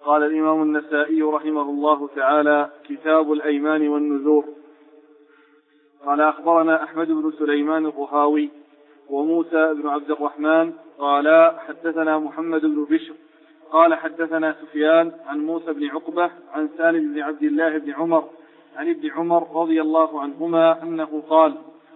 قال الإمام النسائي رحمه الله تعالى: كتاب الأيمان والنذور. قال: أخبرنا أحمد بن سليمان الرهاوي وموسى بن عبد الرحمن قال: حدثنا محمد بن بشر قال: حدثنا سفيان عن موسى بن عقبة عن سالم بن عبد الله بن عمر عن ابن عمر رضي الله عنهما أنه قال: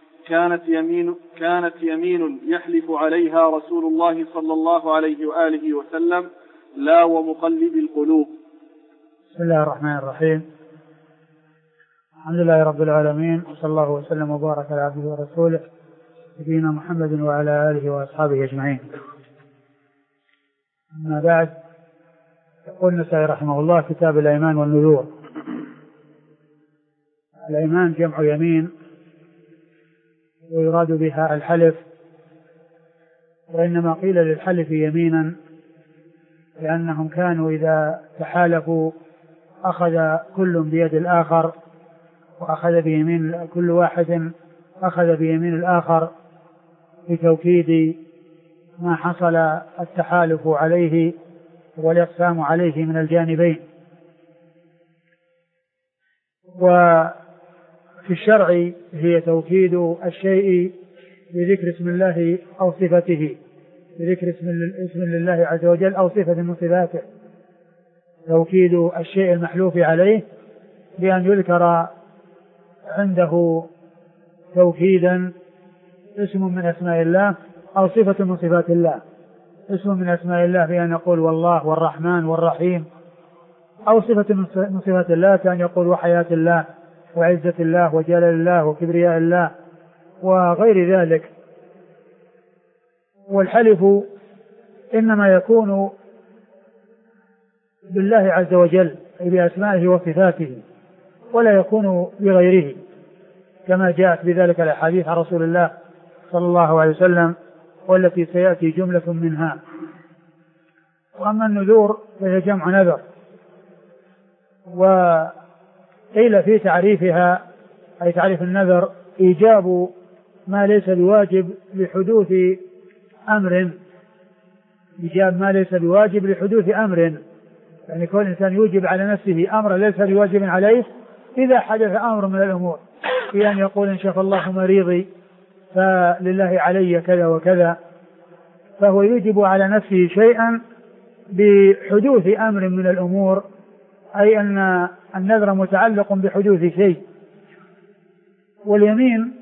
كانت يمين يحلف عليها رسول الله صلى الله عليه وآله وسلم: لا ومقلب القلوب. بسم الله الرحمن الرحيم. الحمد لله رب العالمين، وصلى الله وسلم وبارك على عبده ورسوله نبينا محمد وعلى آله وأصحابه أجمعين. أما بعد، يقول النسائي رحمه الله: كتاب الأيمان والنذور. الأيمان جمع يمين، ويراد بها الحلف، وإنما قيل للحلف يمينا لأنهم كانوا إذا تحالفوا أخذ كل بيد الآخر، وأخذ بيمين كل واحد أخذ بيمين الآخر لتوكيد ما حصل التحالف عليه والإقسام عليه من الجانبين. وفي الشرع هي توكيد الشيء بذكر اسم الله أو صفته، بذكر اسم لله عز وجل أو صفة من صفاته، توكيد الشيء المحلوف عليه بأن يذكر عنده توكيدا اسم من أسماء الله أو صفة من صفات الله. اسم من أسماء الله بأن يقول والله والرحمن والرحيم، أو صفة من صفات الله كأن يقول وحياة الله وعزة الله وجلال الله وكبرياء الله وغير ذلك. والحلف إنما يكون بالله عز وجل أي بأسمائه وصفاته، ولا يكون بغيره، كما جاءت بذلك الأحاديث عن رسول الله صلى الله عليه وسلم، والتي سيأتي جملة منها. وأما النذور فهي جمع نذر، وقيل في تعريفها أي تعريف النذر إيجاب ما ليس بواجب لحدوث أمر، إيجاب ما ليس بواجب لحدوث أمر، يعني كل إنسان يوجب على نفسه أمر ليس بواجب عليه إذا حدث أمر من الأمور، في أن يقول إن شاء الله مريضي فلله علي كذا وكذا، فهو يوجب على نفسه شيئا بحدوث أمر من الأمور، أي أن النذر متعلق بحدوث شيء. واليمين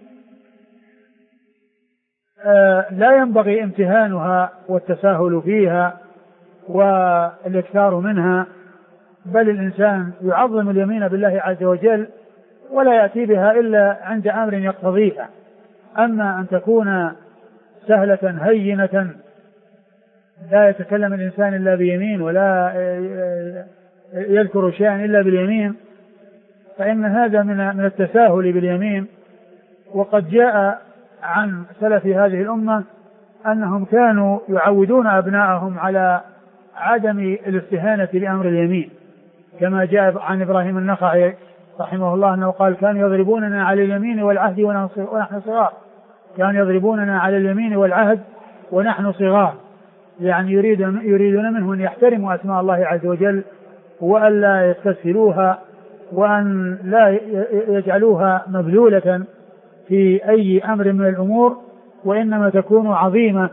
لا ينبغي امتهانها والتساهل فيها والاكثار منها، بل الإنسان يعظم اليمين بالله عز وجل ولا يأتي بها إلا عند أمر يقتضيها. أما أن تكون سهلة هينة لا يتكلم الإنسان إلا بيمين ولا يذكر شيئا إلا باليمين، فإن هذا من التساهل باليمين. وقد جاء عن سلف هذه الأمة أنهم كانوا يعودون أبناءهم على عدم الاستهانة بأمر اليمين، كما جاء عن إبراهيم النخعي رحمه الله أنه قال: كانوا يضربوننا على اليمين والعهد ونحن صغار. كانوا يضربوننا على اليمين والعهد ونحن صغار، يعني يريدون منه أن يحترموا أسماء الله عز وجل وأن لا يستسهلوها وأن لا يجعلوها مبذولة في أي أمر من الأمور، وإنما تكون عظيمة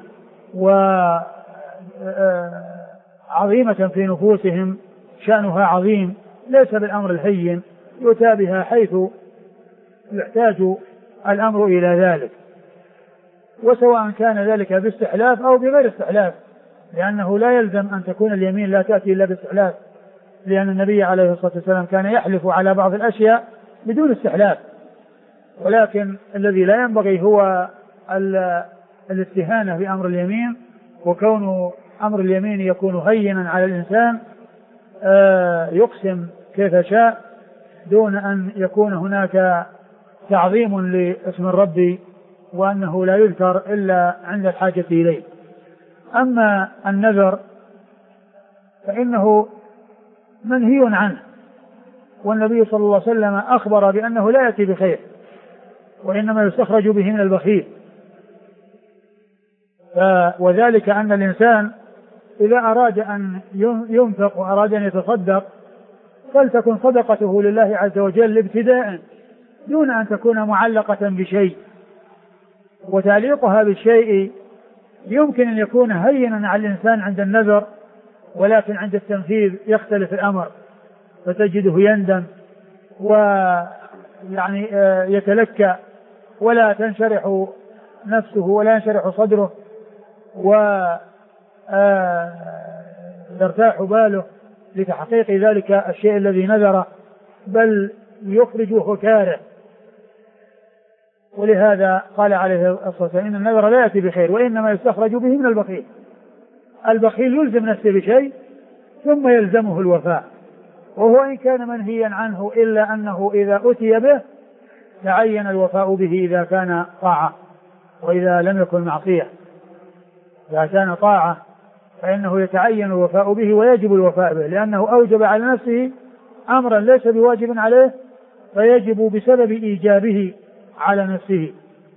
وعظيمة في نفوسهم، شأنها عظيم ليس بالأمر الهين يؤتى بها حيث يحتاج الأمر إلى ذلك، وسواء كان ذلك باستحلاف أو بغير استحلاف، لأنه لا يلزم أن تكون اليمين لا تأتي إلا باستحلاف، لأن النبي عليه الصلاة والسلام كان يحلف على بعض الأشياء بدون استحلاف. ولكن الذي لا ينبغي هو الاستهانة بأمر اليمين، وكون أمر اليمين يكون هينا على الإنسان يقسم كيف شاء دون أن يكون هناك تعظيم لاسم الرب وأنه لا يذكر إلا عند الحاجة إليه. أما النذر فإنه منهي عنه، والنبي صلى الله عليه وسلم أخبر بأنه لا يأتي بخير وإنما يستخرج به من البخيل، وذلك أن الإنسان إذا أراد أن ينفق وأراد أن يتصدق فلتكن صدقته لله عز وجل ابتداء دون أن تكون معلقة بشيء، وتعليقها بالشيء يمكن أن يكون هينا على الإنسان عند النذر، ولكن عند التنفيذ يختلف الأمر فتجده يندم ويعني يتلكأ ولا تنشرح نفسه ولا ينشرح صدره ويرتاح باله لتحقيق ذلك الشيء الذي نذره، بل يخرج وهو كاره. ولهذا قال عليه الصلاة والسلام إن النذر لا يأتي بخير وإنما يستخرج به من البخيل. البخيل يلزم نفسه بشيء ثم يلزمه الوفاء، وهو إن كان منهيا عنه إلا أنه إذا أتي به تعين الوفاء به إذا كان طاعة، وإذا لم يكن معصية. إذا كان طاعة فإنه يتعين الوفاء به ويجب الوفاء به، لأنه أوجب على نفسه أمرا ليس بواجب عليه فيجب بسبب إيجابه على نفسه،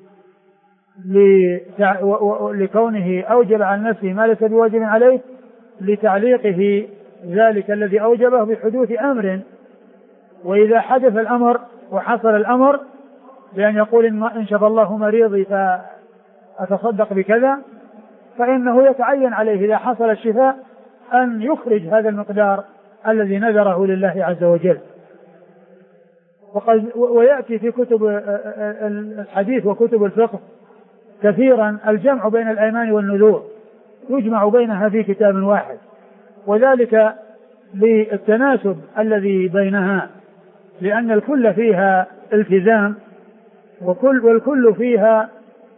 لكونه أوجب على نفسه ما ليس بواجب عليه لتعليقه ذلك الذي أوجبه بحدوث أمر. وإذا حدث الأمر وحصل الأمر بأن يقول إن شفى الله مريضي فأتصدق بكذا، فإنه يتعين عليه إذا حصل الشفاء أن يخرج هذا المقدار الذي نذره لله عز وجل. ويأتي في كتب الحديث وكتب الفقه كثيرا الجمع بين الأيمان والنذور، يجمع بينها في كتاب واحد، وذلك للتناسب الذي بينها، لأن الكل فيها التزام والكل فيها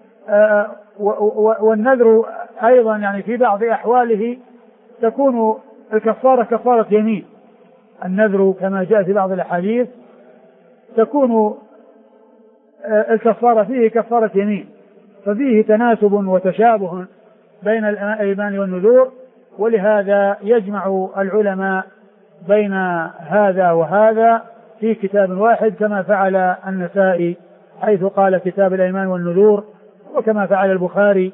والنذر أيضا يعني في بعض أحواله تكون الكفارة كفارة يمين. النذر كما جاء في بعض الأحاديث تكون الكفارة فيه كفارة يمين، ففيه تناسب وتشابه بين الأيمان والنذور، ولهذا يجمع العلماء بين هذا وهذا في كتاب واحد كما فعل النسائي حيث قال كتاب الأيمان والنذور، وكما فعل البخاري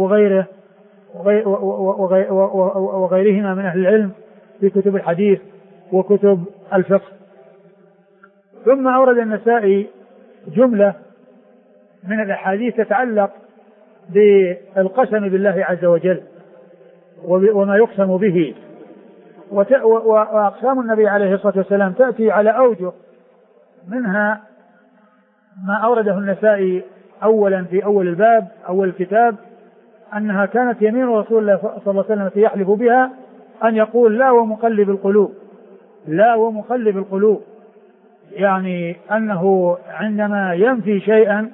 وغيرهما من أهل العلم في كتب الحديث وكتب الفقه. ثم أورد النسائي جملة من الأحاديث تتعلق بالقسم بالله عز وجل وما يقسم به، وأقسام النبي عليه الصلاة والسلام تأتي على أوجه، منها ما أورده النسائي أولا في أول الباب أول الكتاب أنها كانت يمين رسول الله صلى الله عليه وسلم يحلف بها أن يقول لا ومقلب القلوب، لا ومقلب القلوب، يعني أنه عندما ينفي شيئا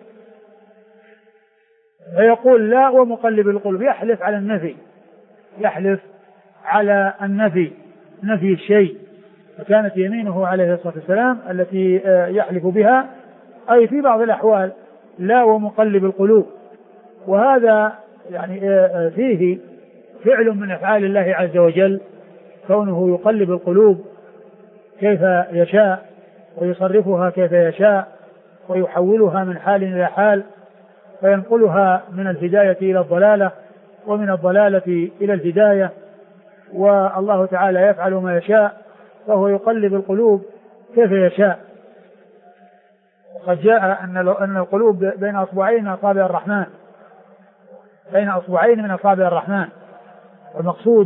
فيقول لا ومقلب القلوب، يحلف على النفي، يحلف على النفي، نفي الشيء. فكانت يمينه عليه الصلاة والسلام التي يحلف بها أي في بعض الأحوال لا ومقلب القلوب، وهذا يعني فيه فعل من أفعال الله عز وجل، كونه يقلب القلوب كيف يشاء ويصرفها كيف يشاء ويحولها من حال إلى حال، فينقلها من الهداية إلى الضلالة ومن الضلالة إلى الهداية، والله تعالى يفعل ما يشاء فهو يقلب القلوب كيف يشاء. وقد جاء أن القلوب بين أصبعين من أصابع الرحمن، بين أصبعين من أصابع الرحمن. والمقصود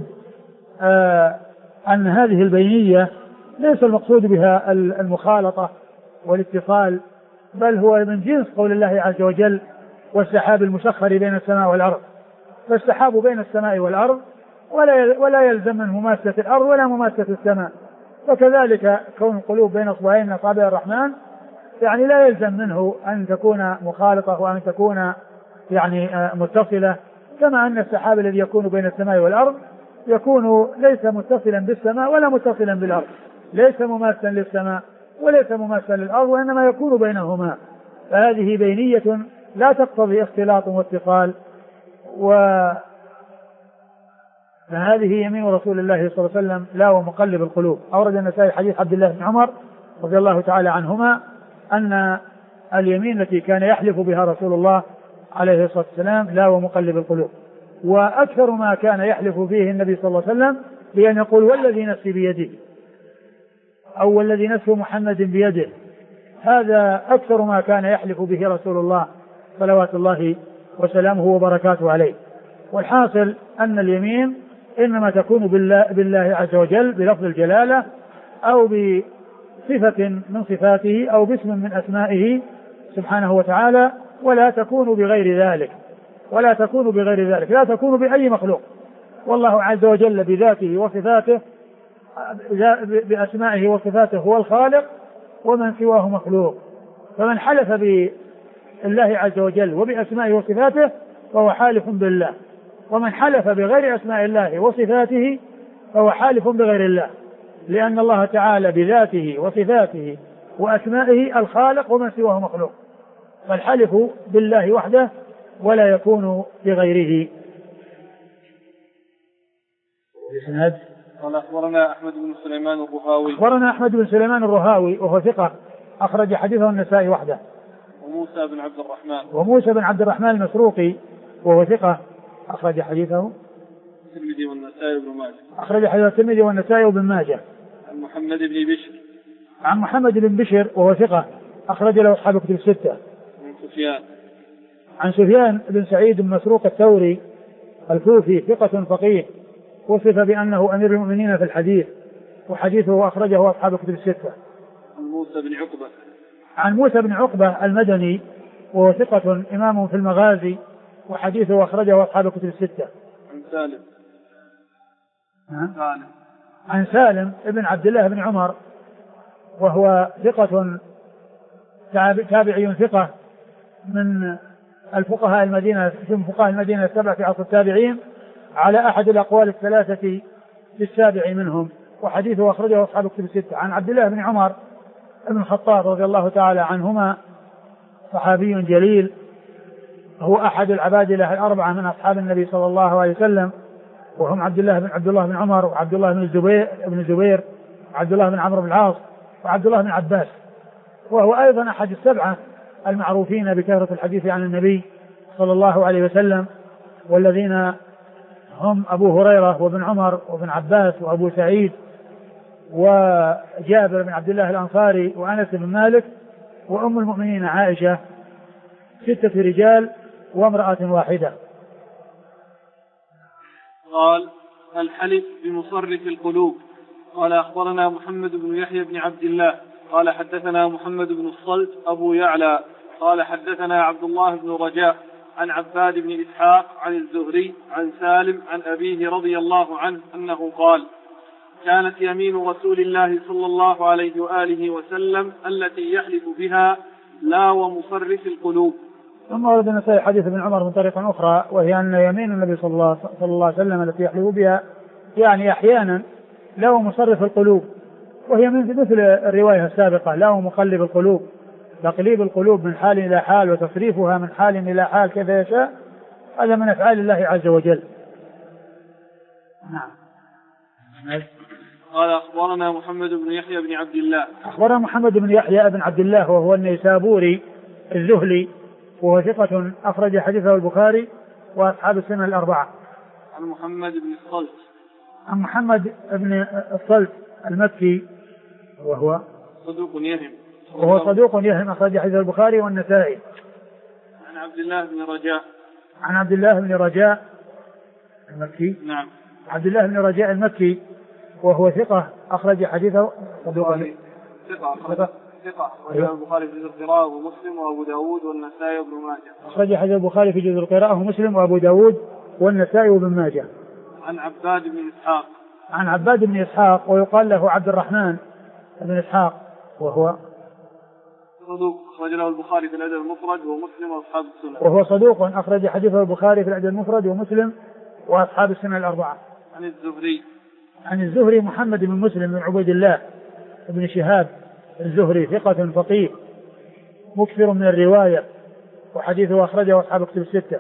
أن هذه البينية ليس المقصود بها المخالطة والاتصال، بل هو من جنس قول الله عز وجل والسحاب المسخر بين السماء والأرض، فالسحاب بين السماء والأرض ولا يلزم من مماسة الأرض ولا مماسة السماء، وكذلك كون القلوب بين أصبعين من أصابع الرحمن يعني لا يلزم منه أن تكون مخالطة وأن تكون يعني متصلة، كما أن السحاب الذي يكون بين السماء والأرض يكون ليس متصلا بالسماء ولا متصلا بالأرض، ليس مماثلا للسماء وليس مماثلا للأرض، وإنما يكون بينهما. فهذه بينية لا تقتضي اختلاط واتصال. فهذه يمين رسول الله صلى الله عليه وسلم لا ومقلب القلوب. أورد النسائي حديث عبد الله بن عمر رضي الله تعالى عنهما أن اليمين التي كان يحلف بها رسول الله عليه الصلاة والسلام لا ومقلب القلوب. وأكثر ما كان يحلف فيه النبي صلى الله عليه وسلم بأن يقول والذي نفسي بيده أو والذي نفس محمد بيده. هذا أكثر ما كان يحلف به رسول الله صلوات الله وسلامه وبركاته عليه. والحاصل أن اليمين إنما تكون بالله عز وجل بلفظ الجلالة أو بصفة من صفاته أو باسم من أسمائه سبحانه وتعالى، ولا تكون بغير ذلك، لا تكون بأي مخلوق. والله عز وجل بذاته وصفاته بأسمائه وصفاته هو الخالق، ومن سواه مخلوق. فمن حلف بالله عز وجل وبأسمائه وصفاته فهو حالف بالله، ومن حلف بغير أسماء الله وصفاته فهو حالف بغير الله، لأن الله تعالى بذاته وصفاته وأسمائه الخالق ومن سواه مخلوق، فالحلف بالله وحده ولا يكون بغيره. قال أخبرنا أحمد بن سليمان الرهاوي وهو ثقة أخرج حديثه النسائي وحده. وموسى بن عبد الرحمن المسروقي وهو ثقة أخرج حديثه الترمذي والنسائي وابن ماجه. أخرج حديث الترمذي والنسائي وابن ماجه. عن محمد بن بشر وهو ثقة أخرج له أصحاب الكتب الستة. عن سفيان بن سعيد بن مسروق الثوري الكوفي ثقة فقيه، وصف بأنه أمير المؤمنين في الحديث، وحديثه أخرجه أصحاب الكتب الستة. عن موسى بن عقبة المدني وهو ثقة إمام في المغازي، وحديثه أخرجه أصحاب الكتب الستة. عن سالم ابن عبد الله بن عمر وهو ثقة تابعي ثقة من الفقهاء المدينة السبعة في عصر التابعين، على أحد الأقوال الثلاثة للسابع منهم، وحديثه أخرجه أصحاب الكتب الستة. عن عبد الله بن عمر بن الخطاب رضي الله تعالى عنهما، صحابي جليل، هو أحد العبادلة الأربعة من أصحاب النبي صلى الله عليه وسلم، وهم عبد الله بن عمر، وعبد الله بن الزبير، وعبد الله بن عمرو بن العاص، وعبد الله بن عباس، وهو أيضا أحد السبعة المعروفين بكثرة الحديث عن النبي صلى الله عليه وسلم، والذين هم أبو هريرة وابن عمر وابن عباس وأبو سعيد وجابر بن عبد الله الأنصاري وأنس بن مالك وأم المؤمنين عائشة، 6 رجال وامرأة واحدة. قال الحلف بمصرف القلوب. قال أخبرنا محمد بن يحيى بن عبد الله قال حدثنا محمد بن الصلت أبو يعلى قال حدثنا عبد الله بن رجاء عن عباد بن إسحاق عن الزهري عن سالم عن أبيه رضي الله عنه أنه قال كانت يمين رسول الله صلى الله عليه وآله وسلم التي يحلف بها لا ومصرف القلوب. ثم ورد النسائي حديث ابن عمر من طريق أخرى، وهي أن يمين النبي صلى الله عليه وسلم التي يحلف بها يعني أحيانا لا ومصرف القلوب، وهي مثل الرواية السابقة لا ومقلب القلوب، تقليب القلوب من حال إلى حال وتصريفها من حال إلى حال كيف يشاء، هذا من أفعال الله عز وجل. نعم. قال أخبرنا محمد بن يحيى بن عبد الله. أخبرنا محمد بن يحيى بن عبد الله وهو النيسابوري الزهلي، وهو ثقة أخرج حديثه البخاري وأصحاب السنة الأربعة. عن محمد بن الصلت. عن محمد بن الصلت المكي وهو صدوق يهم. أخرج حديث البخاري والنسائي. عن عبد الله بن رجاء. عن عبد الله بن رجاء المكي. نعم. عبد الله بن رجاء المكي وهو ثقة أخرج حديثه ثقة البخاري في جزء القراءة ومسلم وأبو داود والنسائي وابن ماجه. أخرج حديث البخاري في جزء القراءة ومسلم وأبو داود والنسائي وابن ماجه. عن عباد بن إسحاق. عن عباد بن إسحاق ويقال له عبد الرحمن بن إسحاق، وهو صدوق أخرج له البخاري في الأدب المفرد ومسلم وأصحاب السنة. وهو صدوق أخرج حديثه البخاري في الأدب المفرد ومسلم وأصحاب السنة الأربعة. عن الزهري محمد بن مسلم بن عبيد الله بن شهاب الزهري ثقة فقيه مكثر من الرواية، وحديثه أخرجه أصحاب الكتب الستة.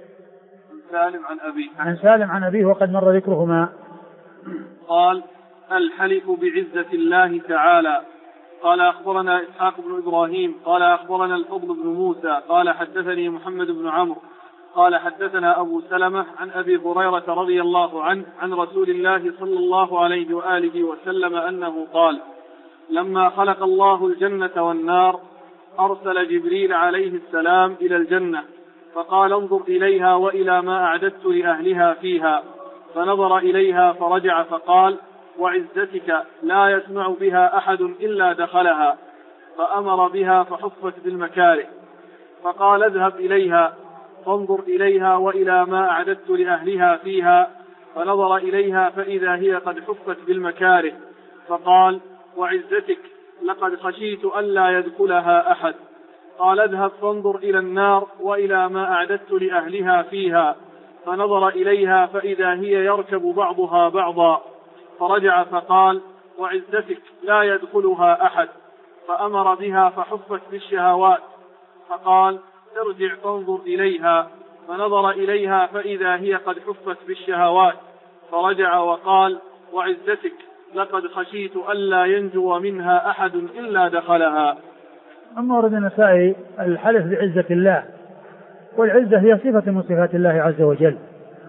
عن سالم عن أبيه وقد مر ذكرهما. قال الحلف بعزة الله تعالى. قال أخبرنا إسحاق بن إبراهيم قال أخبرنا الفضل بن موسى قال حدثني محمد بن عمرو قال حدثنا أبو سلمة عن أبي هريرة رضي الله عنه عن رسول الله صلى الله عليه وآله وسلم أنه قال: لما خلق الله الجنة والنار أرسل جبريل عليه السلام إلى الجنة فقال: انظر إليها وإلى ما أعددت لأهلها فيها. فنظر إليها فرجع فقال: وعزتك لا يسمع بها أحد إلا دخلها. فأمر بها فحفت بالمكاره. فقال: اذهب إليها فانظر إليها وإلى ما أعددت لأهلها فيها. فنظر إليها فإذا هي قد حفت بالمكاره. فقال: وعزتك لقد خشيت ألا يدخلها أحد. قال: اذهب فانظر إلى النار وإلى ما أعددت لأهلها فيها. فنظر إليها فإذا هي يركب بعضها بعضا. فرجع فقال: وعزتك لا يدخلها أحد. فأمر بها فحفت بالشهوات. فقال: ارجع فانظر إليها. فنظر إليها فإذا هي قد حفت بالشهوات. فرجع وقال: وعزتك لقد خشيت ألا ينجو منها أحد إلا دخلها. أما ورد النسائي الحلف بعزة الله، والعزة هي صفة من صفات الله عز وجل.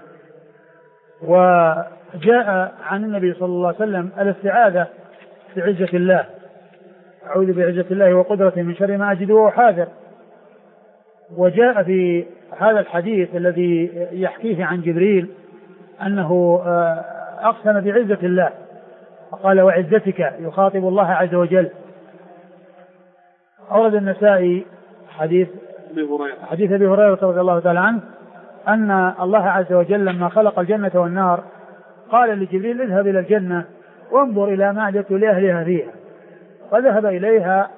وجاء عن النبي صلى الله عليه وسلم الاستعاذة بعزة الله: أعوذ بعزة الله وقدرته من شر ما أجد وأحاذر. وجاء في هذا الحديث الذي يحكيه عن جبريل أنه أقسم بعزة الله فقال: وعزتك، يخاطب الله عز وجل. أورد النسائي حديث أبي هريرة رضي الله تعالى عنه أن الله عز وجل لما خلق الجنة والنار قال لجبريل: اذهب إلى الجنة وانظر إلى ما أعددت لأهلها فيها. فذهب إليها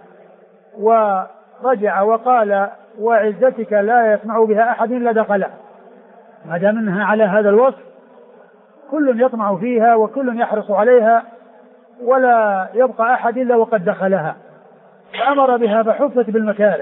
ورجع وقال: وعزتك لا يسمع بها أحد إلا دخلها. ما دام منها على هذا الوصف كل يطمع فيها وكل يحرص عليها ولا يبقى أحد إلا وقد دخلها. فأمر بها فحفت بالمكاره.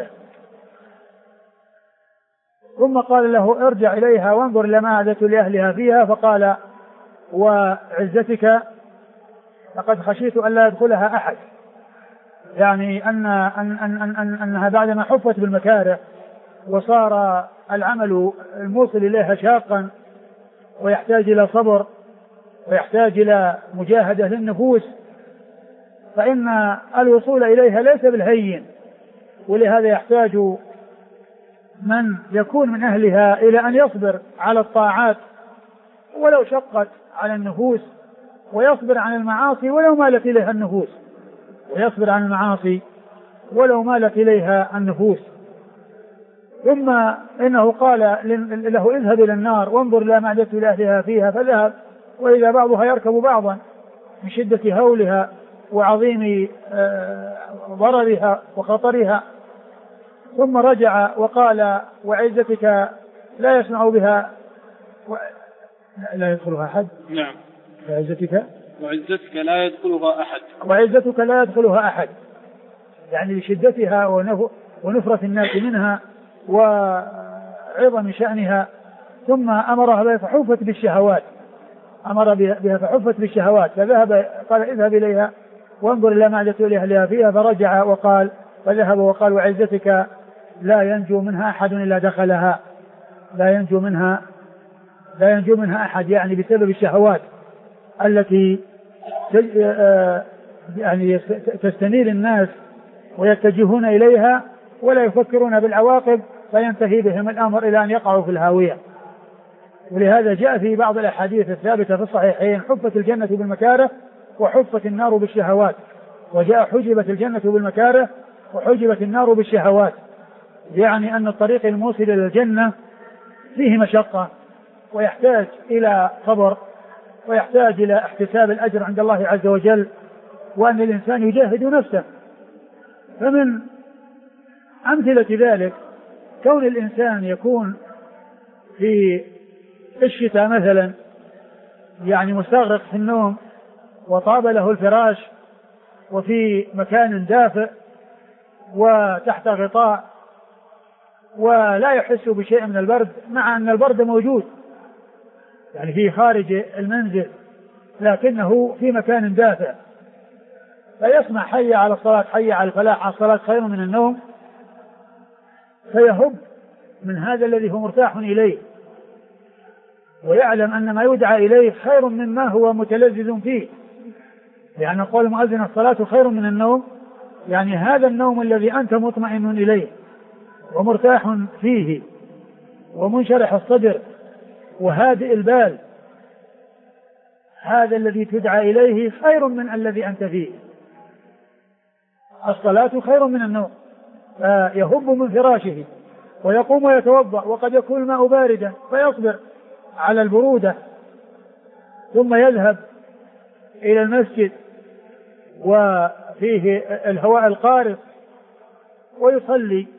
ثم قال له: ارجع إليها وانظر لما أعددت لأهلها فيها. فقال: وعزتك لقد خشيت أن لا يدخلها أحد. يعني أنها بعدما حفت بالمكاره وصار العمل الموصل إليها شاقا ويحتاج إلى صبر ويحتاج إلى مجاهدة للنفوس، فإن الوصول إليها ليس بالهين، ولهذا يحتاج من يكون من أهلها إلى أن يصبر على الطاعات ولو شقت على النفوس، ويصبر عن المعاصي ولو مالت إليها النفوس، ويصبر عن المعاصي ولو مالت إليها النفوس. ثم إنه قال له: اذهب إلى النار وانظر إلى ما أعددت لأهلها فيها. فذهب وإذا بعضها يركب بعضا من شدة هولها وعظيم ضررها وخطرها. ثم رجع وقال: وعزتك لا يسمع بها لا يدخلها أحد. نعم. وعزتك لا يدخلها أحد. وعزتك لا يدخلها أحد، يعني لشدتها ونفرة الناس منها وعظم شأنها. ثم أمرها بها فحفت بالشهوات، أمر بها فحفت بالشهوات. فذهب قال: اذهب إليها وانظر إلى ما أعددت لأهلها فيها. فرجع وقال: فذهب وقال: وعزتك لا ينجو منها أحد إلا دخلها. لا ينجو منها أحد، يعني بسبب الشهوات التي يعني تستنير الناس ويتجهون إليها ولا يفكرون بالعواقب، فينتهي بهم الأمر إلى أن يقعوا في الهاوية. ولهذا جاء في بعض الأحاديث الثابتة في الصحيحين: حفت الجنة بالمكاره وحفت النار بالشهوات. وجاء: حجبت الجنة بالمكاره وحجبت النار بالشهوات، يعني أن الطريق الموصل إلى الجنة فيه مشقة ويحتاج إلى صبر ويحتاج إلى احتساب الأجر عند الله عز وجل، وأن الإنسان يجاهد نفسه. فمن أمثلة ذلك كون الإنسان يكون في الشتاء مثلا يعني مستغرق في النوم وطاب له الفراش وفي مكان دافئ وتحت غطاء ولا يحس بشيء من البرد، مع أن البرد موجود يعني في خارج المنزل، لكنه في مكان دافئ، فيسمع حي على الصلاة، حي على الفلاح، الصلاة خير من النوم، فيهب من هذا الذي هو مرتاح إليه، ويعلم أن ما يدعى إليه خير مما هو متلذذ فيه، لأن قول المؤذن الصلاة خير من النوم، يعني هذا النوم الذي أنت مطمئن إليه ومرتاح فيه ومنشرح الصدر وهادئ البال، هذا الذي تدعى إليه خير من الذي أنت فيه. الصلاة خير من النوم، فيهب من فراشه ويقوم ويتوضأ، وقد يكون الماء باردا فيصبر على البرودة، ثم يذهب إلى المسجد وفيه الهواء القارص ويصلي.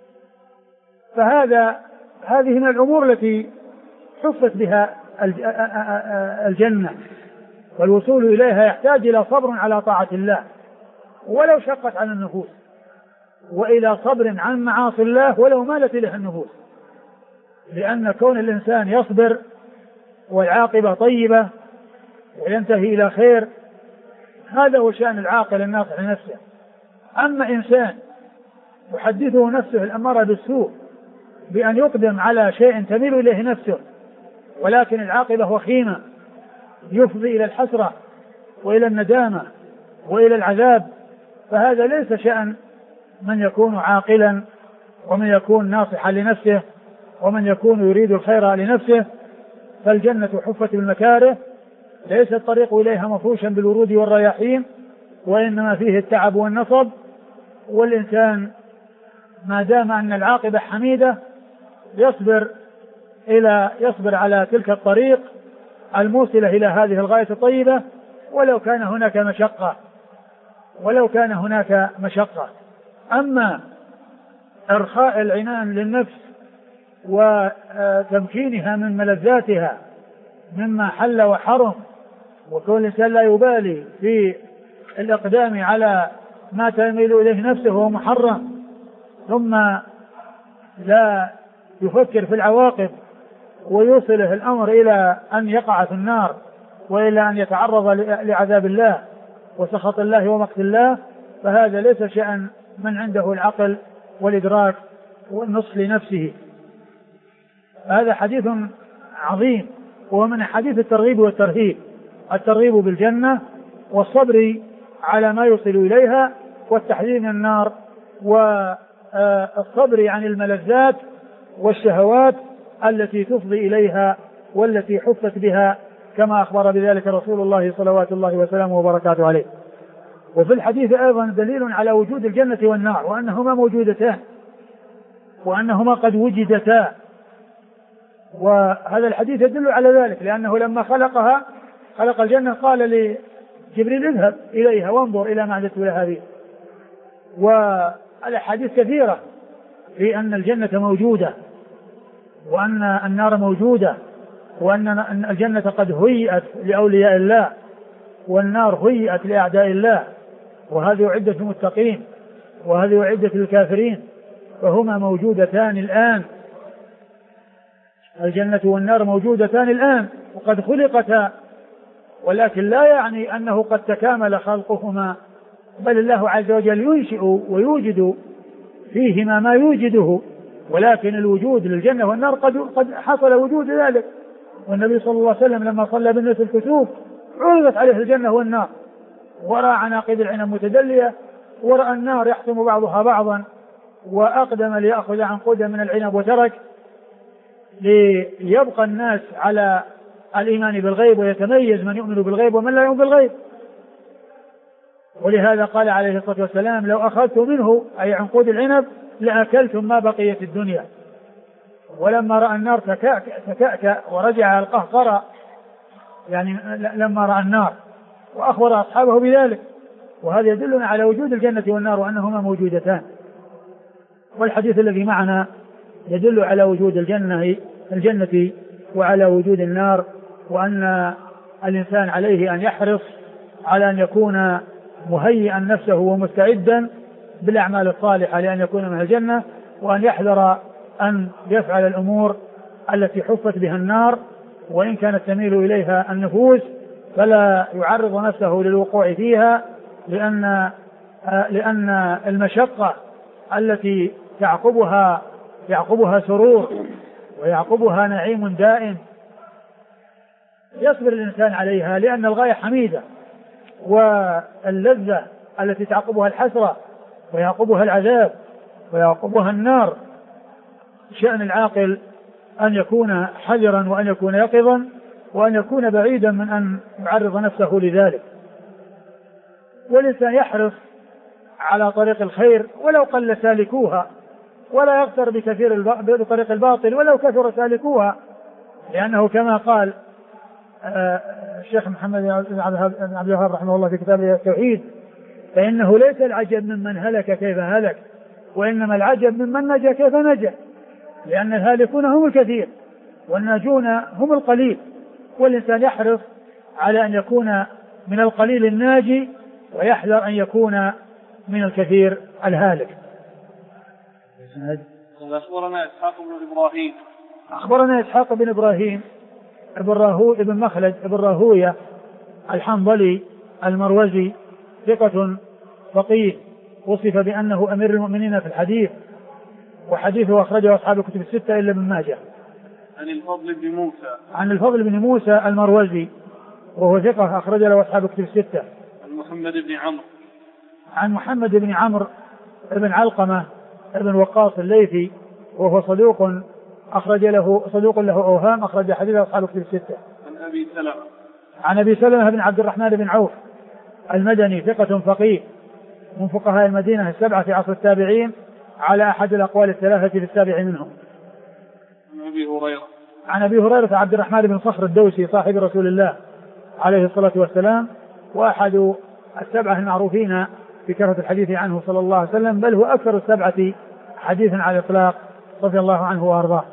هذه من الأمور التي حفت بها الجنة، والوصول إليها يحتاج إلى صبر على طاعة الله ولو شقت على النفوس، وإلى صبر عن معاصي الله ولو مالت إليها النفوس، لأن كون الإنسان يصبر والعاقبة طيبة وينتهي إلى خير، هذا هو شأن العاقل الناصح لنفسه. أما إنسان يحدثه نفسه الأمارة بالسوء بأن يقدم على شيء تميل إليه نفسه، ولكن العاقبة وخيمة يفضي إلى الحسرة وإلى الندامة وإلى العذاب، فهذا ليس شأن من يكون عاقلا ومن يكون ناصحا لنفسه ومن يكون يريد الخير لنفسه. فالجنة حفت بالمكاره، ليس الطريق إليها مفروشا بالورود والرياحين، وإنما فيه التعب والنصب، والإنسان ما دام أن العاقبة حميدة يصبر على تلك الطريق الموصلة إلى هذه الغاية الطيبة، ولو كان هناك مشقة. أما إرخاء العنان للنفس وتمكينها من ملذاتها مما حل وحرم، وكون الإنسان لا يبالي في الإقدام على ما تميل إليه نفسه وهو محرم، ثم لا يفكر في العواقب ويوصله الأمر إلى أن يقع في النار وإلى أن يتعرض لعذاب الله وسخط الله ومقت الله، فهذا ليس شأن من عنده العقل والإدراك والنصح لنفسه. هذا حديث عظيم، وهو من حديث الترغيب والترهيب، الترغيب بالجنة والصبر على ما يوصل إليها، والتحذير من النار، والصبر عن الملذات والشهوات التي تفضي إليها والتي حفت بها، كما أخبر بذلك رسول الله صلوات الله وسلامه وبركاته عليه. وفي الحديث أيضا دليل على وجود الجنة والنار، وأنهما موجودتان وأنهما قد وجدتا، وهذا الحديث يدل على ذلك، لأنه لما خلق الجنة قال لجبريل اذهب إليها وانظر إلى ما أعددت لها هذه. والأحاديث كثيرة في أن الجنة موجودة وأن النار موجودة، وأن الجنة قد هيئت لأولياء الله والنار هيئت لأعداء الله، وهذه أعدت للمتقين وهذه أعدت للكافرين، فهما موجودتان الآن. الجنة والنار موجودتان الآن وقد خلقتا، ولكن لا يعني أنه قد تكامل خلقهما، بل الله عز وجل ينشئ ويوجد فيهما ما يوجده، ولكن الوجود للجنة والنار قد حصل وجود ذلك. والنبي صلى الله عليه وسلم لما صلى بالناس الكسوف عرضت عليه الجنة والنار، ورأى عناقيد العنب متدلية، ورأى النار يحطم بعضها بعضا، وأقدم ليأخذ عن قدم من العنب وترك، ليبقى الناس على الإيمان بالغيب ويتميز من يؤمن بالغيب ومن لا يؤمن بالغيب. ولهذا قال عليه الصلاة والسلام لو أخذت منه أي عنقود العنب لأكلتم ما بقيت الدنيا. ولما رأى النار تكأكأ ورجع القهقرة، يعني لما رأى النار، وأخبر أصحابه بذلك. وهذا يدلنا على وجود الجنة والنار وأنهما موجودتان. والحديث الذي معنا يدل على وجود الجنة وعلى وجود النار، وأن الإنسان عليه أن يحرص على أن يكون مهيئا نفسه ومستعدا بالأعمال الصالحة لأن يكون من الجنة، وأن يحذر أن يفعل الأمور التي حفت بها النار وإن كانت تميل إليها النفوس، فلا يعرض نفسه للوقوع فيها، لأن المشقة التي تعقبها يعقبها سرور ويعقبها نعيم دائم يصبر الإنسان عليها، لأن الغاية حميدة، واللذة التي تعقبها الحسرة ويعقبها العذاب ويعقبها النار. شأن العاقل أن يكون حذرا وأن يكون يقظا وأن يكون بعيدا من أن يعرض نفسه لذلك. والإنسان يحرص على طريق الخير ولو قل سالكوها، ولا يغتر بكثير بطريق الباطل ولو كثر سالكوها، لأنه كما قال الشيخ محمد بن عبد الوهاب رحمه الله في كتابه التوحيد: فإنه ليس العجب ممن هلك كيف هلك، وإنما العجب ممن نجا كيف نجا، لأن الهالكون هم الكثير والناجون هم القليل. والإنسان يحرص على أن يكون من القليل الناجي ويحذر أن يكون من الكثير الهالك. أخبرنا إسحاق بن إبراهيم. أخبرنا إسحاق بن إبراهيم ابن مخلد ابن راهوية الحنظلي المروزي، ثقة فقيه، وصف بأنه أمير المؤمنين في الحديث، وحديثه أخرجه أصحاب الكتب الستة إلا ابن ماجه. عن الفضل بن موسى المروزي وهو ثقة أخرج له أصحاب الكتب الستة. عن محمد بن عمرو بن علقمة ابن وقاص الليثي وهو صدوق له أوهام، أخرج حديثه أصحاب الكتب الستة. عن أبي سلمة بن عبد الرحمن بن عوف المدني، ثقة فقيه من فقهاء المدينة السبعة في عصر التابعين، على أحد الأقوال الثلاثة في السابع منهم. عن أبي هريرة عبد الرحمن بن صخر الدوسي صاحب رسول الله عليه الصلاة والسلام، وأحد السبعة المعروفين بكثرة الحديث عنه صلى الله عليه وسلم، بل هو أكثر السبعة حديثا على الإطلاق رضي الله عنه وأرضاه.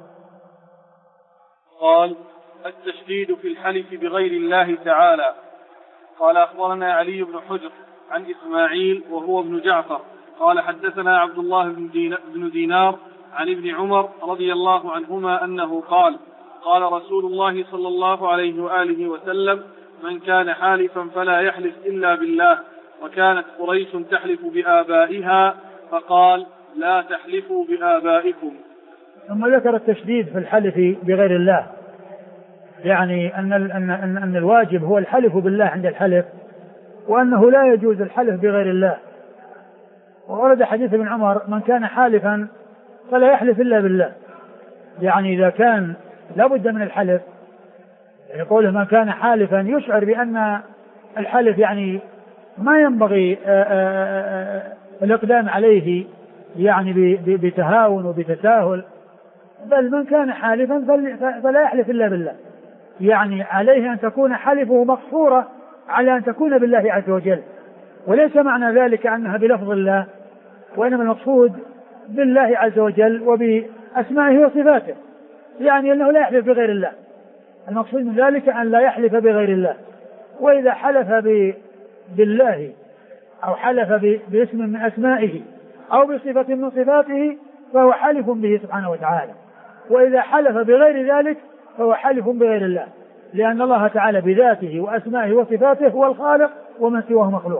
قال: التشديد في الحلف بغير الله تعالى. قال: أخبرنا علي بن حجر عن إسماعيل وهو ابن جعفر قال: حدثنا عبد الله بن دينار عن ابن عمر رضي الله عنهما أنه قال: قال رسول الله صلى الله عليه وآله وسلم: من كان حالفا فلا يحلف إلا بالله. وكانت قريش تحلف بآبائها فقال: لا تحلفوا بآبائكم. ثم ذكر التشديد في الحلف بغير الله، يعني أن الواجب هو الحلف بالله عند الحلف، وأنه لا يجوز الحلف بغير الله. وورد حديث ابن عمر: من كان حالفا فلا يحلف إلا بالله، يعني إذا كان لابد من الحلف، يقول من كان حالفا يشعر بأن الحلف يعني ما ينبغي الإقدام عليه يعني بتهاون وبتساهل، بل من كان حالفا فلا يحلف إلا بالله، يعني عليه أن تكون حلفه مقصورة على أن تكون بالله عز وجل، وليس معنى ذلك أنها بلفظ الله، وإنما المقصود بالله عز وجل وبأسمائه وصفاته، يعني أنه لا يحلف بغير الله. المقصود من ذلك أن لا يحلف بغير الله. وإذا حلف بالله أو حلف باسم من أسمائه أو بصفة من صفاته فهو حلف به سبحانه وتعالى، وإذا حلف بغير ذلك فهو حلف بغير الله، لأن الله تعالى بذاته وأسمائه وصفاته هو الخالق ومن سواه مخلوق،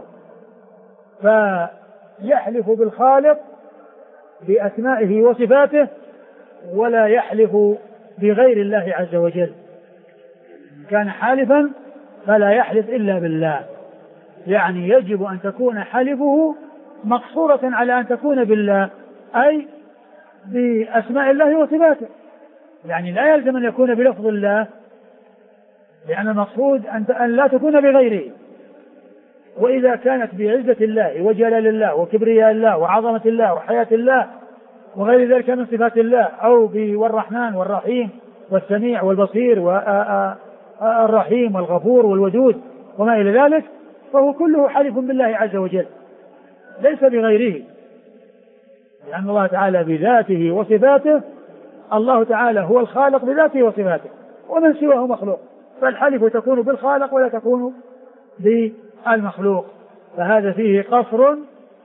فيحلف بالخالق بأسمائه وصفاته ولا يحلف بغير الله عز وجل. كان حالفا فلا يحلف إلا بالله، يعني يجب أن تكون حلفه مقصورة على أن تكون بالله، أي بأسماء الله وصفاته، يعني لا يلزم أن يكون بلفظ الله، لأن المقصود أن لا تكون بغيره. وإذا كانت بعزة الله وجلال الله وكبرياء الله وعظمة الله وحياة الله وغير ذلك من صفات الله، أو والرحمن والرحيم والسميع والبصير والرحيم والغفور والودود وما إلى ذلك، فهو كله حلف بالله عز وجل ليس بغيره، لأن الله تعالى بذاته وصفاته، الله تعالى هو الخالق بذاته وصفاته، ومن سواه مخلوق، فالحلف تكون بالخالق ولا تكون بالمخلوق. فهذا فيه قصر،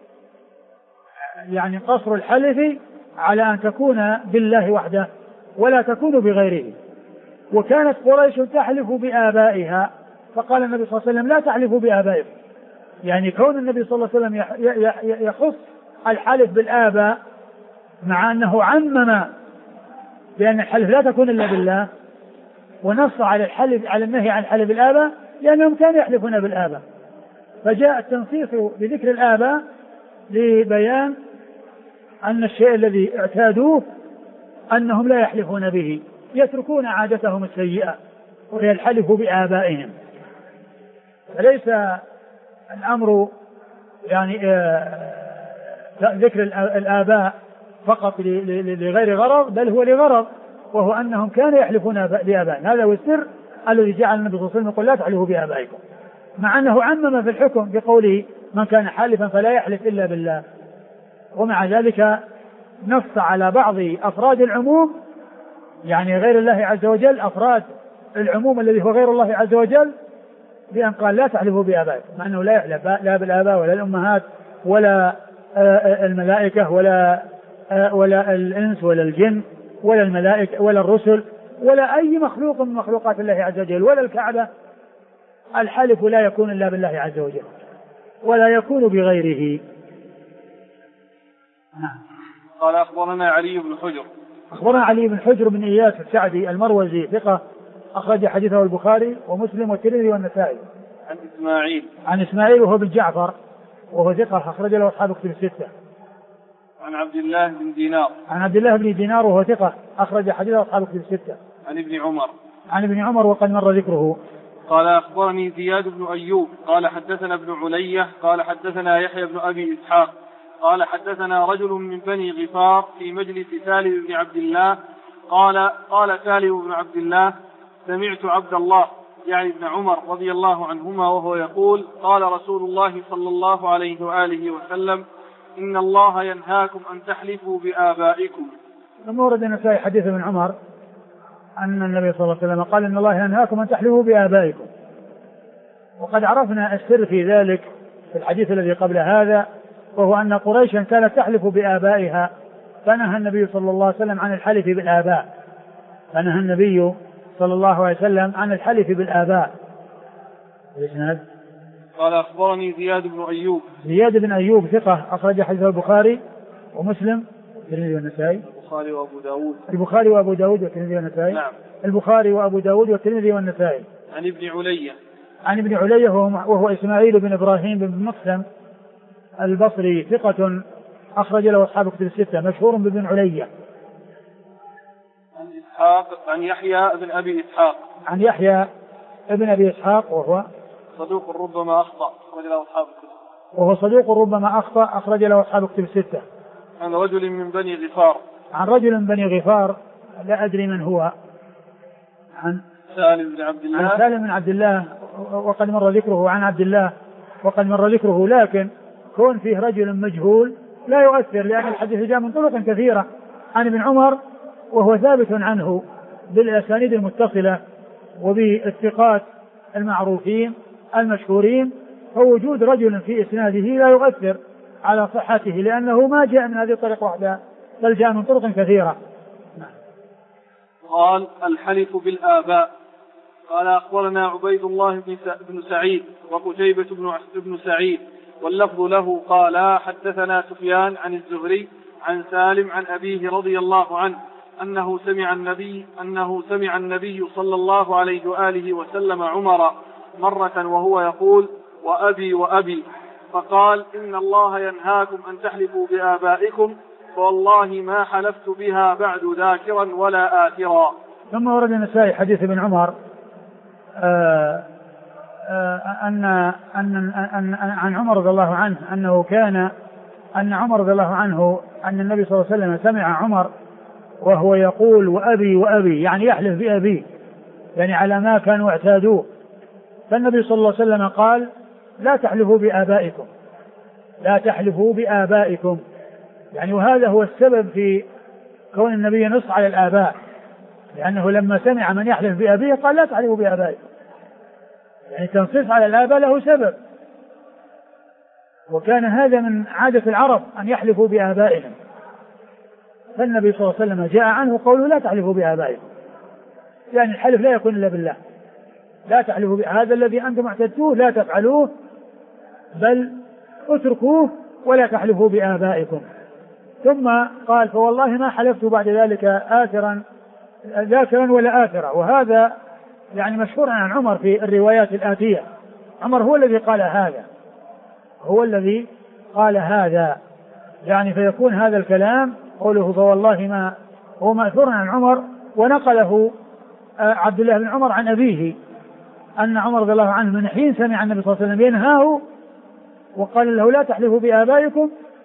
يعني قصر الحلف على أن تكون بالله وحده ولا تكون بغيره. وكانت قريش تحلف بآبائها، فقال النبي صلى الله عليه وسلم: لا تحلفوا بآبائكم، يعني كون النبي صلى الله عليه وسلم يخص الحلف بالآباء مع أنه عمم بأن الحلف لا تكون إلا بالله، ونص على الحلف على النهي عن الحلف بالآباء لأنهم كانوا يحلفون بالآباء، فجاء التنصيص بذكر الآباء لبيان أن الشيء الذي اعتادوه أنهم لا يحلفون به، يتركون عادتهم السيئة وهي الحلف بآبائهم. فليس الأمر يعني ذكر الآباء فقط لغير غرض، بل هو لغرض، وهو أنهم كانوا يحلفون بآبائهم. هذا هو السر الذي جعل النبي صلى الله عليه وسلم يقول لا تحلفوا بآبائكم، مع أنه عمم في الحكم بقوله من كان حالفا فلا يحلف إلا بالله، ومع ذلك نص على بعض أفراد العموم، يعني غير الله عز وجل، أفراد العموم الذي هو غير الله عز وجل، بأن قال لا تحلفوا بآبائكم، مع أنه لا يحلف لا بالآباء ولا الأمهات ولا الملائكة ولا الإنس ولا الجن ولا الملائكة ولا الرسل ولا أي مخلوق من مخلوقات الله عز وجل ولا الكعبة. الحلف لا يكون إلا بالله عز وجل ولا يكون بغيره. قال أخبرنا علي بن حجر. أخبرنا علي بن حجر بن إياس السعدي المروزي ثقة، أخرج حديثه البخاري ومسلم والترمذي والنسائي. عن إسماعيل وهو بن جعفر وهو ثقة، أخرج له أصحاب كتب الستة. عن عبد الله بن دينار. عن عبد الله بن دينار وهو ثقة، أخرج حديثه أصحاب كتب الستة. عن ابن عمر وقد مر ذكره. قال أخبرني زياد بن أيوب قال حدثنا ابن علية قال حدثنا يحيى بن أبي إسحاق قال حدثنا رجل من بني غفار في مجلس سالم بن عبد الله قال سالم بن عبد الله سمعت عبد الله يعني ابن عمر رضي الله عنهما وهو يقول قال رسول الله صلى الله عليه وآله وسلم إن الله ينهاكم أن تحلفوا بآبائكم. ثم ورد النسائي حديث ابن عمر أن النبي صلى الله عليه وسلم قال إن الله ينهاكم أن تحلفوا بآبائكم، وقد عرفنا السر في ذلك في الحديث الذي قبل هذا، وهو أن قريشا كانت تحلف بآبائها، فنهى النبي صلى الله عليه وسلم عن الحلف بالآباء، فنهى النبي صلى الله عليه وسلم عن الحلف بالآباء. قال أخبرني زياد بن أيوب. زياد بن أيوب ثقة، أخرج حديثه البخاري ومسلم والترمذي والنسائي. البخاري وأبو داود والترمذي والنسائي. نعم. البخاري وأبو داود والترمذي والنسائي. عن ابن علية وهو إسماعيل بن إبراهيم بن مقسم البصري ثقة، أخرج له أصحاب كتب الستة، مشهور بابن علية. عن يحيى بن أبي إسحاق. عن يحيى ابن أبي إسحاق وهو صدوق ربما أخطأ، أخرج له أصحاب الكتب. وهو صدوق ربما أخطأ، أخرج له أصحاب الكتب الستة. عن رجل من بني غفار. عن رجل من بني غفار لا أدري من هو. عن سالم بن عبد الله. عن سالم بن عبد الله وقد مر ذكره. عن عبد الله وقد مر ذكره، لكن كون فيه رجل مجهول لا يؤثر، لأن الحديث جاء من طرق كثيرة عن ابن عمر وهو ثابت عنه بالأسانيد المتصلة وبالثقات المعروفين المشهورين، فوجود رجل في إسناده لا يؤثر على صحته، لأنه ما جاء من هذه الطريق واحدة بل جاء من طرق كثيرة. قال الحلف بالآباء. قال أخبرنا عبيد الله بن سعيد وقتيبة بن سعيد واللفظ له قال حدثنا سفيان عن الزهري عن سالم عن أبيه رضي الله عنه أنه سمع النبي صلى الله عليه وآله وسلم عمر مرة وهو يقول وأبي وأبي، فقال إن الله ينهاكم أن تحلفوا بآبائكم، فوالله ما حلفت بها بعد ذاكرا ولا آثرا. ثم ورد النسائي حديث ابن عمر عن عمر رضي الله عنه أن عمر رضي الله عنه أن النبي صلى الله عليه وسلم سمع عمر وهو يقول وأبي وأبي، يعني يحلف بأبيه، يعني على ما كانوا اعتادوه. فالنبي صلى الله عليه وسلم قال لا تحلفوا بآبائكم، لا تحلفوا بآبائكم، يعني وهذا هو السبب في كون النبي نص على الآباء، لأنه لما سمع من يحلف بأبيه قال لا تحلفوا بآبائكم، يعني تنصيص على الآباء له سبب، وكان هذا من عادة العرب أن يحلفوا بآبائهم، فالنبي صلى الله عليه وسلم جاء عنه قوله لا تحلفوا بآبائكم، يعني الحلف لا يكون إلا بالله، لا تحلفوا هذا الذي أنتم اعتدتوه لا تفعلوه، بل اتركوه ولا تحلفوا بآبائكم. ثم قال فوالله ما حلفت بعد ذلك ذاكرا ولا آثرا. وهذا يعني مشهور عن عمر في الروايات الآتية. عمر هو الذي قال هذا يعني فيكون هذا الكلام قوله فوالله ما هو مأثور عن عمر، ونقله عبد الله بن عمر عن أبيه أن عمر رضي الله عنه من حين سمع النبي صلى الله عليه وسلم ينهاه وقال له لا تحلفوا بآبائكم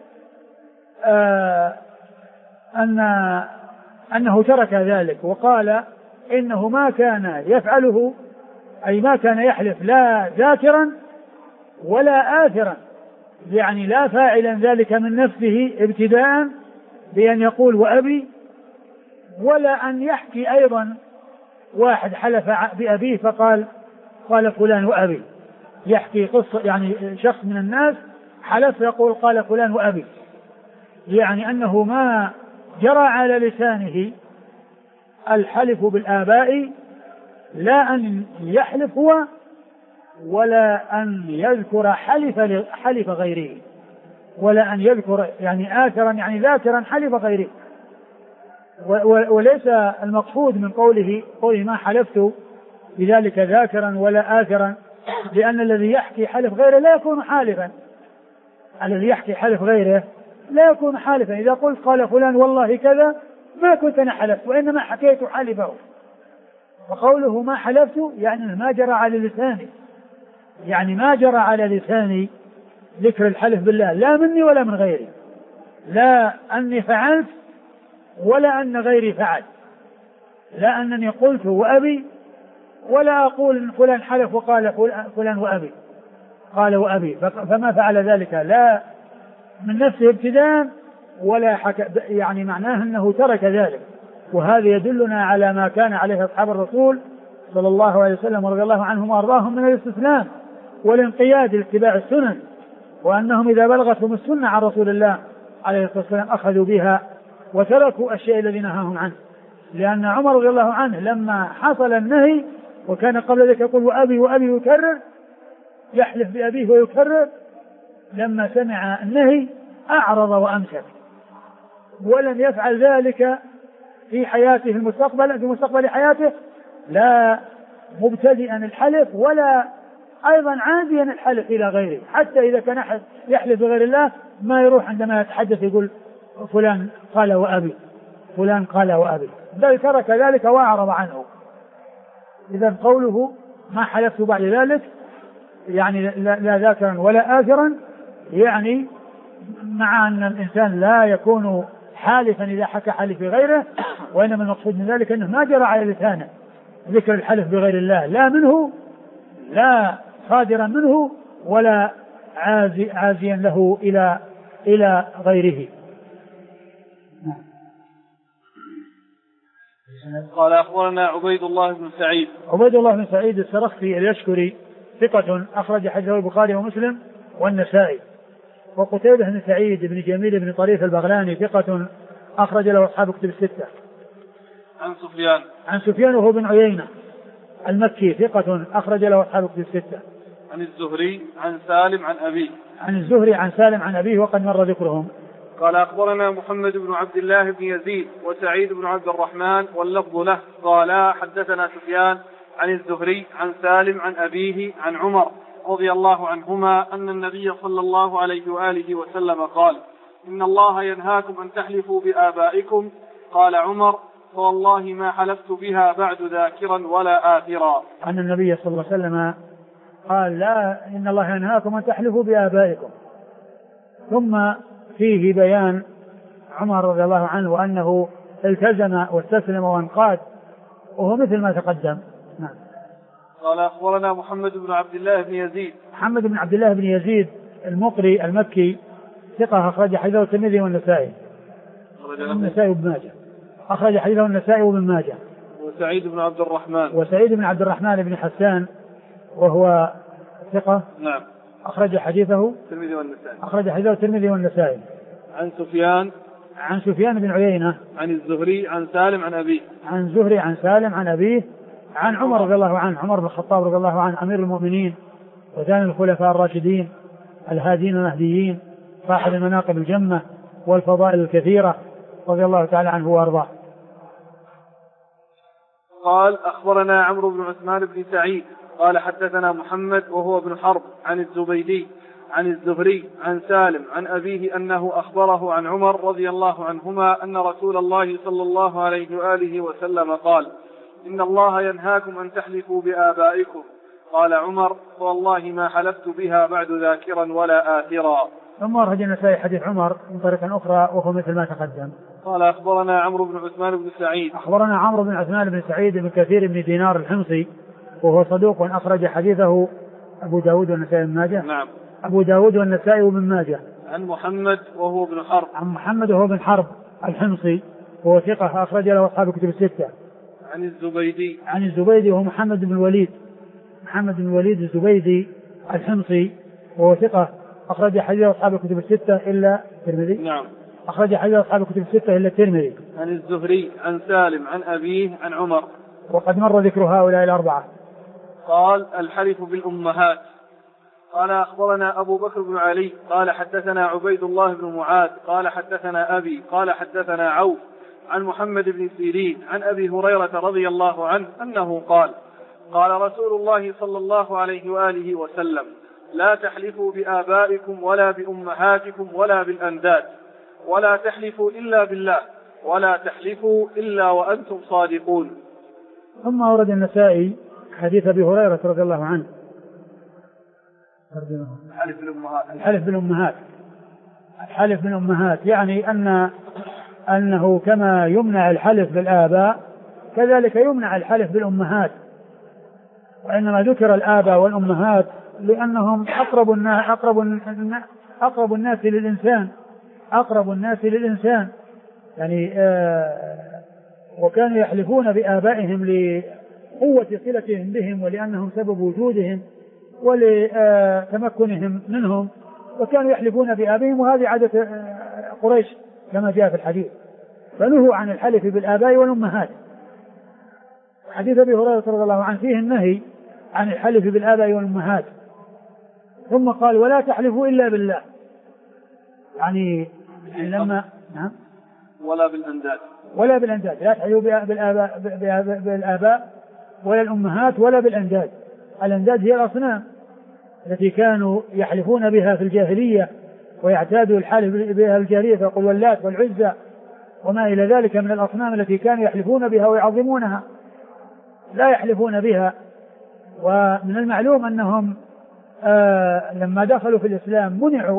أنه ترك ذلك، وقال إنه ما كان يفعله أي ما كان يحلف لا ذاكرا ولا آثرا، يعني لا فاعلا ذلك من نفسه ابتداء بأن يقول وأبي، ولا أن يحكي أيضا واحد حلف بأبيه قال فلان وأبي، يحكي قصة يعني شخص من الناس حلف يقول قال فلان وأبي، يعني أنه ما جرى على لسانه الحلف بالآباء، لا أن يحلف هو ولا أن يذكر حلف غيره، ولا أن يذكر يعني آثرا يعني ذاكرا حلف غيره. وليس المقصود من قوله ما حلفت بذلك ذاكرا ولا آثرا، لأن الذي يحكي حلف غيره لا يكون حالفا، الذي يحكي حلف غيره لا يكون حالفا. إذا قلت قال فلان والله كذا ما كنت أنا حلفت وإنما حكيت حلفه، وقوله ما حلفت يعني ما جرى على لساني، يعني ما جرى على لساني ذكر الحلف بالله لا مني ولا من غيري، لا أني فعلت ولا أن غيري فعل، لا أنني قلت وأبي ولا أقول إن فلان حلف وقال فلان وأبي قال وأبي، فما فعل ذلك لا من نفسه ابتداء ولا يعني معناه أنه ترك ذلك. وهذا يدلنا على ما كان عليه أصحاب الرسول صلى الله عليه وسلم ورضي الله عنهم وأرضاهم من الاستسلام والانقياد لاتباع السنن، وأنهم إذا بلغتهم السنة عن رسول الله عليه الصلاة والسلام أخذوا بها وتركوا الشيء الذي نهاهم عنه. لأن عمر رضي الله عنه لما حصل النهي وكان قبل ذلك يقول وأبي وأبي يكرر، يحلف بأبيه ويكرر، لما سمع النهي أعرض وأمسك ولم يفعل ذلك في حياته في مستقبل حياته، لا مبتدئا الحلف ولا أيضا عاديا الحلف إلى غيره، حتى إذا كان أحد يحلف بغير الله ما يروح عندما يتحدث يقول فلان قال وأبي فلان قال وأبي، بل ترك ذلك وأعرض عنه. إذا قوله ما حلفت بعد ذلك يعني لا ذاكرا ولا آثرا، يعني مع أن الإنسان لا يكون حالفا إذا حكى حلف بغيره، وإنما المقصود من ذلك أنه ما جرى على لسانه ذكر الحلف بغير الله لا منه لا صادرا منه ولا عازيا له إلى غيره. قال أخبرنا عبيد الله بن سعيد السرخسي اليشكري ثقة أخرج حديثه البخاري ومسلم والنسائي. وقتيبة بن سعيد بن جميل بن طريف البغلاني ثقة أخرج له أصحاب كتب الستة. عن سفيان وهو بن عيينة المكي ثقة أخرج له أصحاب كتب الستة. عن الزهري عن سالم عن أبيه وقد مر ذكرهم. قال أخبرنا محمد بن عبد الله بن يزيد وسعيد بن عبد الرحمن واللفظ له قال حدثنا سفيان عن الزهري عن سالم عن أبيه عن عمر رضي الله عنهما أن النبي صلى الله عليه وآله وسلم قال إن الله ينهاكم أن تحلفوا بآبائكم. قال عمر فوالله ما حلفت بها بعد ذاكرا ولا آثرا. أن النبي صلى الله عليه وسلم قال لا إن الله ينهاكم أن تحلفوا بآبائكم، ثم فيه بيان عمر رضي الله عنه وأنه التزم واستسلم وانقاد، وهو مثل ما تقدم. نعم. قال أخبرنا محمد بن عبد الله بن يزيد المقري المكي ثقة أخرج حديثه الترمذي والنسائي وابن ماجه. أخرج حديثه النسائي وابن ماجه. وسعيد بن عبد الرحمن بن حسان وهو ثقة. نعم. أخرج حديثه الترمذي والنسائي. عن سفيان بن عيينة عن الزهري عن سالم عن أبيه عن عمر رضي الله عنه، عمر بن الخطاب رضي الله عنه أمير المؤمنين وثاني الخلفاء الراشدين الهادين المهديين صاحب المناقب الجمة والفضائل الكثيرة رضي الله تعالى عنه وأرضاه. قال أخبرنا عمرو بن عثمان بن سعيد قال حدثنا محمد وهو ابن حرب عن الزبيدي عن الزهري عن سالم عن أبيه أنه أخبره عن عمر رضي الله عنهما أن رسول الله صلى الله عليه وآله وسلم قال إن الله ينهاكم أن تحلفوا بآبائكم. قال عمر والله ما حلفت بها بعد ذاكرا ولا آثرا. ثم أخرج النسائي حديث عمر من طريق أخرى وهو مثل ما تقدم. قال أخبرنا عمرو بن عثمان بن سعيد أخبرنا عمرو بن عثمان بن سعيد بن كثير بن دينار الحمصي وهو صدوق أخرج حديثه أبو داود والنسائي وابن ماجه. نعم. أبو داود والنسائي وابن ماجه. عن محمد وهو ابن حرب. عن محمد وهو ابن حرب الحمصي وهو ثقة أخرج له أصحاب الكتب الستة. عن الزبيدي. عن الزبيدي وهو محمد بن الوليد. محمد بن الوليد الزبيدي الحمصي وهو ثقة أخرج حديث أصحاب الكتب الستة إلا الترمذي. نعم. أخرج حديث أصحاب الكتب الستة إلا الترمذي. عن الزهري عن سالم عن أبيه عن عمر. وقد مر ذكر هؤلاء الأربعة. قال الحلف بالأمهات. قال أخبرنا أبو بكر بن علي قال حدثنا عبيد الله بن معاذ قال حدثنا أبي قال حدثنا عوف عن محمد بن سيرين عن أبي هريرة رضي الله عنه أنه قال قال رسول الله صلى الله عليه وآله وسلم لا تحلفوا بآبائكم ولا بأمهاتكم ولا بالأنداد ولا تحلفوا إلا بالله ولا تحلفوا إلا وأنتم صادقون. ثم أورد النسائي حديث أبي هريرة رضي الله عنه الحلف بالأمهات. الحلف بالأمهات يعني أنه كما يمنع الحلف بالآباء كذلك يمنع الحلف بالأمهات. وإنما ذكر الآباء والأمهات لأنهم أقرب الناس للإنسان يعني وكانوا يحلفون بآبائهم لقوة صلتهم بهم ولأنهم سبب وجودهم ولتمكنهم منهم وكانوا يحلفون بآبائهم وهذه عادة قريش كما جاء في الحديث فنهوا عن الحلف بالآباء والأمهات. حديث أبي هريرة رضي الله عنه فيه النهي عن الحلف بالآباء والأمهات ثم قال ولا تحلفوا إلا بالله يعني لما نعم ولا بالأنداد لا تحلفوا بالآباء ولا الأمهات ولا بالأنداد. الأنداد هي الأصنام التي كانوا يحلفون بها في الجاهلية ويعتادوا الحلف بها الجاهلية فيقول واللات والعزى وما إلى ذلك من الأصنام التي كانوا يحلفون بها ويعظمونها لا يحلفون بها. ومن المعلوم أنهم لما دخلوا في الإسلام منعوا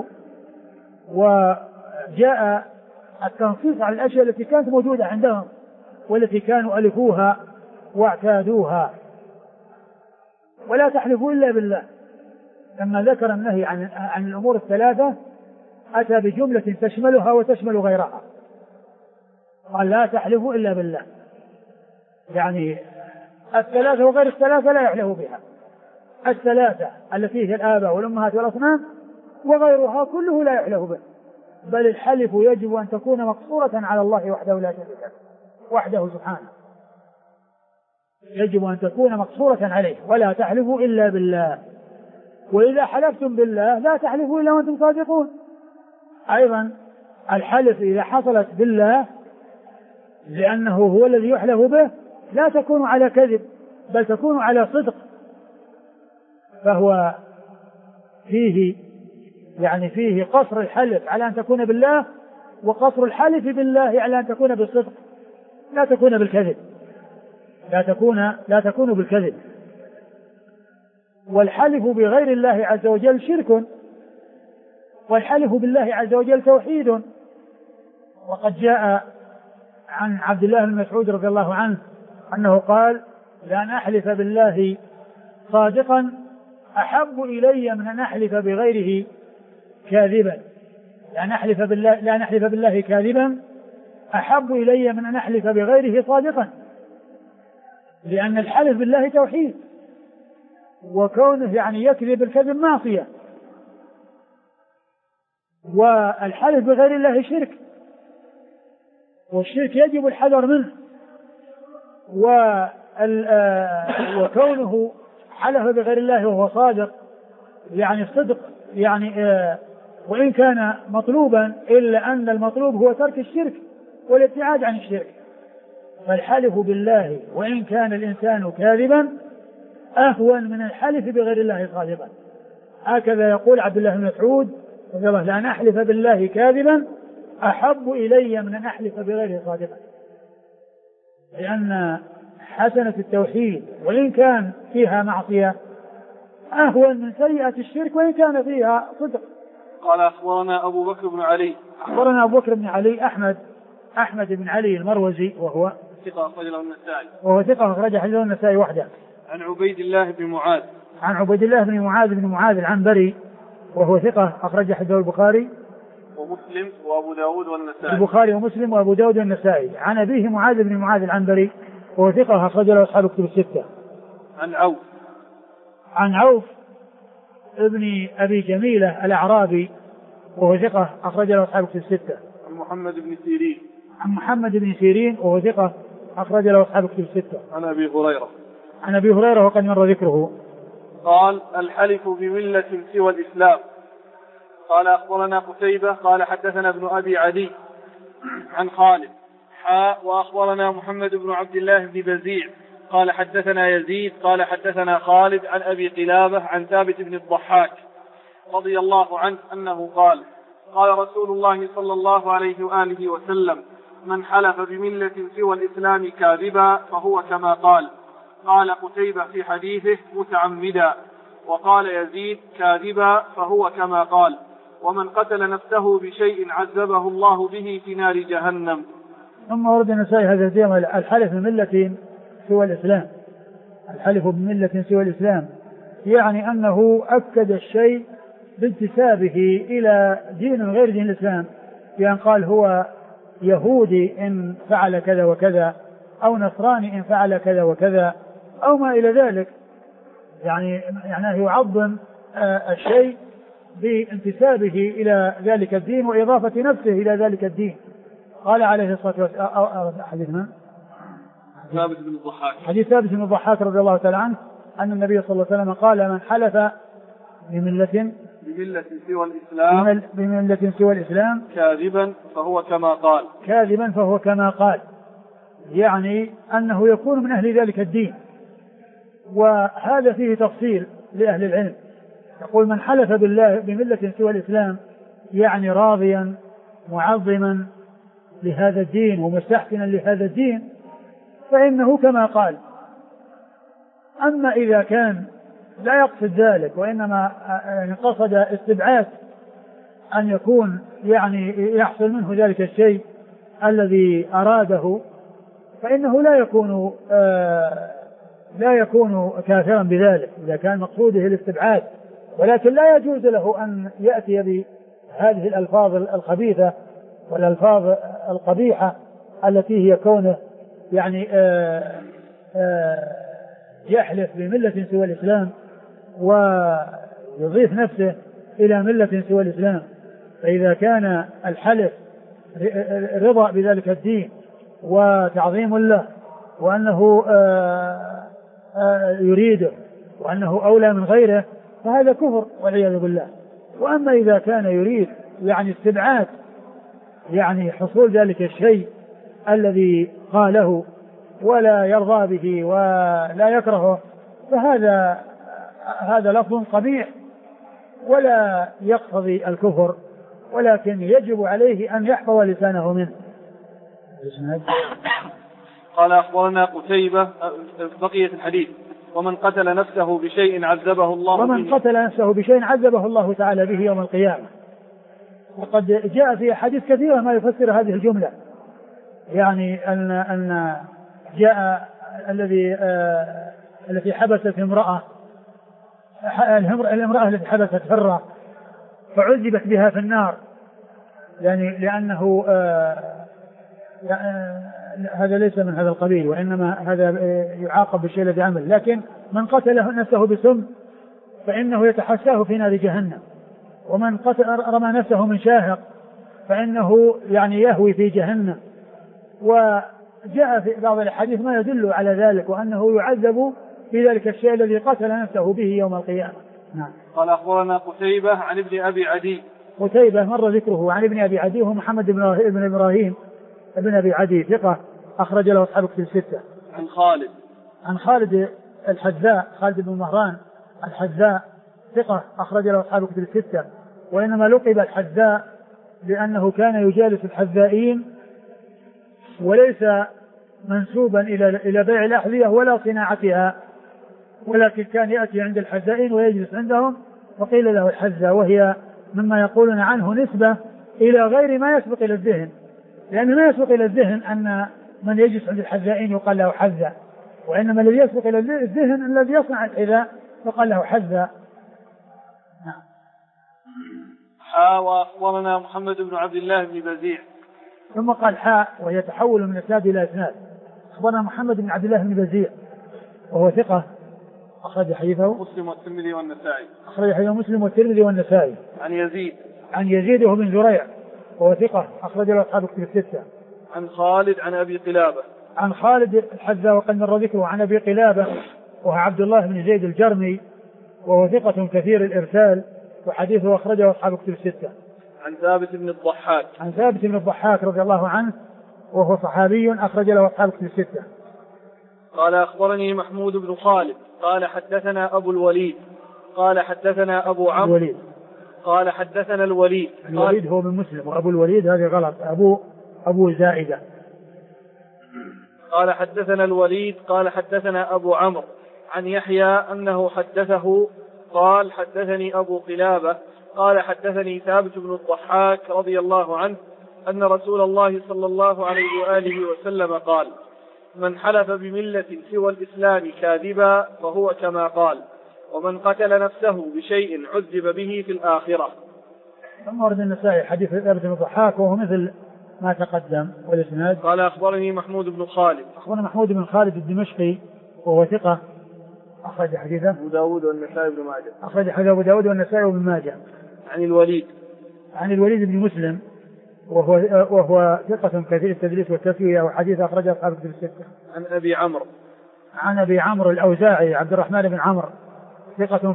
وجاء التنصيص على الأشياء التي كانت موجودة عندهم والتي كانوا ألفوها واعتادوها. ولا تحلفوا إلا بالله لما ذكر النهي عن الأمور الثلاثة أتى بجملة تشملها وتشمل غيرها قال لا تحلفوا إلا بالله يعني الثلاثة وغير الثلاثة لا يحلفوا بها. الثلاثة التي هي الآباء والأمهات والأصنام وغيرها كله لا يحلف به بل الحلف يجب أن تكون مقصورة على الله وحده لا شريك له وحده سبحانه يجب أن تكون مقصورة عليه ولا تحلفوا إلا بالله. وإذا حلفتم بالله لا تحلفوا إلا وأنتم صادقون. أيضا الحلف إذا حصلت بالله لأنه هو الذي يحلف به لا تكون على كذب بل تكون على صدق فهو فيه قصر الحلف على أن تكون بالله وقصر الحلف بالله على أن تكون بالصدق لا تكون بالكذب لا تكون بالكذب. والحلف بغير الله عز وجل شرك والحلف بالله عز وجل توحيد. وقد جاء عن عبد الله بن مسعود رضي الله عنه أنه قال لأن أحلف بالله صادقا أحب إلي من أن أحلف بغيره كاذبا لأن أحلف بالله كاذبا أحب إلي من أن أحلف بغيره صادقا لأن الحلف بالله توحيد وكونه يعني يكذب الكذب معصية والحلف بغير الله شرك والشرك يجب الحذر منه. وكونه حلف بغير الله وهو صادق يعني الصدق يعني وإن كان مطلوبا إلا أن المطلوب هو ترك الشرك والابتعاد عن الشرك. فالحلف بالله وإن كان الإنسان كاذبا أهون من الحلف بغير الله صادقا. هكذا يقول عبد الله بن مسعود رضي الله عنه: لأن أحلف بالله كاذبا أحب إلي من أن أحلف بغيره صادقا. لأن حسنة التوحيد وإن كان فيها معصية أهون من سيئة الشرك وإن كان فيها صدق. قال أخبرنا أبو بكر بن علي. أخبرنا أبو بكر بن علي أحمد بن علي المروزي وهو ثقة أخرجه النسائي. وهو ثقة أخرج حديثه النسائي وحده. عن عبيد الله بن معاذ. عن عبيد الله بن معاذ العنبري وهو ثقة أخرج حديثه البخاري ومسلم وأبو داود والنسائي. البخاري ومسلم وأبو داود والنسائي. عن أبيه معاذ بن معاذ العنبري وهو ثقة أخرج له أصحاب الكتب الستة. عن عوف ابن أبي جميلة الأعرابي وهو ثقة أخرج له أصحاب الكتب الستة. عن محمد بن سيرين وهو ثقة أخرج له أصحاب الكتب الستة. عن أبي هريرة وقد مر ذكره. قال: الحلف بملة سوى الإسلام. قال: أخبرنا قتيبة قال حدثنا ابن أبي عدي عن خالد وأخبرنا محمد بن عبد الله بن بزيع قال حدثنا يزيد قال حدثنا خالد عن أبي قلابة عن ثابت بن الضحاك رضي الله عنه أنه قال: قال رسول الله صلى الله عليه وآله وسلم: من حلف بملة سوى الإسلام كاذبا فهو كما قال. قال قتيبة في حديثه: متعمدا. وقال يزيد: كاذبا فهو كما قال. ومن قتل نفسه بشيء عذبه الله به في نار جهنم. ثم ورد النسائي هذا الدين: الحلف بملة سوى الإسلام. الحلف بملة سوى الإسلام يعني أنه أكد الشيء بانتسابه إلى دين غير دين الإسلام، بأن قال هو يهودي إن فعل كذا وكذا، أو نصراني إن فعل كذا وكذا، أو ما إلى ذلك. يعني يعظم الشيء بانتسابه إلى ذلك الدين وإضافة نفسه إلى ذلك الدين. قال عليه الصلاة والسلام: حديث من؟ حديث ثابت بن الضحاك رضي الله تعالى عنه أن النبي صلى الله عليه وسلم قال: من حلف بملة سوى الإسلام كاذبا فهو كما قال. يعني أنه يكون من أهل ذلك الدين. وهذا فيه تفصيل لأهل العلم، يقول: من حلف بالله بملة سوى الإسلام يعني راضيا معظما لهذا الدين ومستحسنا لهذا الدين فإنه كما قال. أما إذا كان لا يقصد ذلك وإنما قصد استبعاد أن يكون يعني يحصل منه ذلك الشيء الذي أراده فإنه لا يكون كافرا بذلك إذا كان مقصوده الاستبعاد. ولكن لا يجوز له أن يأتي بهذه الألفاظ الخبيثة والألفاظ القبيحة التي هي كونه يعني يحلف بملة سوى الإسلام ويضيف نفسه إلى ملة سوى الإسلام. فإذا كان الحلف رضا بذلك الدين وتعظيم له وأنه يريده وأنه أولى من غيره فهذا كفر والعياذ بالله. وأما إذا كان يريد يعني استبعاد يعني حصول ذلك الشيء الذي قاله ولا يرضى به ولا يكرهه فهذا لفظ قبيح ولا يقتضي الكفر، ولكن يجب عليه أن يحفظ لسانه منه. قال: أخبرنا قتيبة بقية الحديث: ومن قتل نفسه بشيء عذبه الله تعالى به يوم القيامة. وقد جاء في حديث كثيرة ما يفسر هذه الجملة، يعني أن جاء التي حبست الامرأة التي حبست حرة فعذبت بها في النار، يعني لأنه هذا ليس من هذا القبيل، وإنما هذا يعاقب بالشيء الذي عمل. لكن من قتل نفسه بسم فإنه يتحساه في نار جهنم، ومن رمى نفسه من شاهق فإنه يعني يهوي في جهنم. وجاء في بعض الحديث ما يدل على ذلك، وأنه يعذب في ذلك الشيء الذي قتل نفسه به يوم القيامة. نعم. قال: أخبرنا قتيبة عن ابن أبي عدي قتيبة مر ذكره عن ابن أبي عدي وهو محمد بن إبراهيم ابن أبي عدي ثقة أخرج له أصحاب كتب الستة. عن خالد الحذاء خالد بن مهران الحذاء ثقة أخرج له أصحاب كتب الستة، وإنما لقب الحذاء لأنه كان يجالس الحذائين وليس منسوبا إلى بيع الأحذية ولا صناعتها، ولكن كان يأتي عند الحذائين ويجلس عندهم وقيل له الحذاء، وهي مما يقولون عنه نسبة إلى غير ما يسبق إلى الذهن، لأن ما يسبق إلى الذهن أن من يجلس عند الحذائين يقال له حذاء، وإنما الذي يسبق إلى الذهن الذي يصنع الحذاء يقال له حذاء. وأخبرنا محمد بن عبد الله بن بزيع. ثم قال حاء وهي تحول من إسناد إلى إسناد. أخبرنا محمد بن عبد الله بن بزيع وهو ثقة أخرج حديثه مسلم والترمذي والنسائي. أخرج حديثه مسلم والترمذي والنسائي. عن يزيد وهو بن زريع وهو ثقة أخرج له أصحاب كتب الستة. عن خالد عن أبي قلابة. عن خالد الحذاء وقد مر ذكره. عن أبي قلابة وهو عبد الله بن زيد الجرمي وهو ثقة كثير الإرسال وحديثه أخرجه أصحاب كتب الستة. عن ثابت بن الضحاك رضي الله عنه وهو صحابي أخرج له أصحاب كتب الستة. قال أخبرني محمود بن خالد قال حدثنا أبو الوليد قال حدثنا أبو عمرو قال حدثنا الوليد هو من مسلم، وأبو الوليد هذا غلط، أبو زائدة. قال حدثنا الوليد قال حدثنا أبو عمرو عن يحيى أنه حدثه قال حدثني أبو قلابة قال حدثني ثابت بن الضحاك رضي الله عنه أن رسول الله صلى الله عليه وآله وسلم قال: من حلف بملة سوى الإسلام كاذبا فهو كما قال، ومن قتل نفسه بشيء عذب به في الآخرة. ثم ورد النسائي حديث ثابت بن الضحاك وهو مثل ما تقدم والإسناد. قال أخبرني محمود بن خالد. أخبرنا محمود بن خالد الدمشقي وهو ثقة أخرج حديثه أبو داود والنسائي بن ماجه. أخرج حديث أبو داود والنسائي بن ماجه. عن الوليد بن مسلم وهو ثقة كثير التدليس والتسوية وحديث أخرجه أصحاب الكتب الستة. عن أبي عمرو الأوزاعي عبد الرحمن بن عمرو ثقة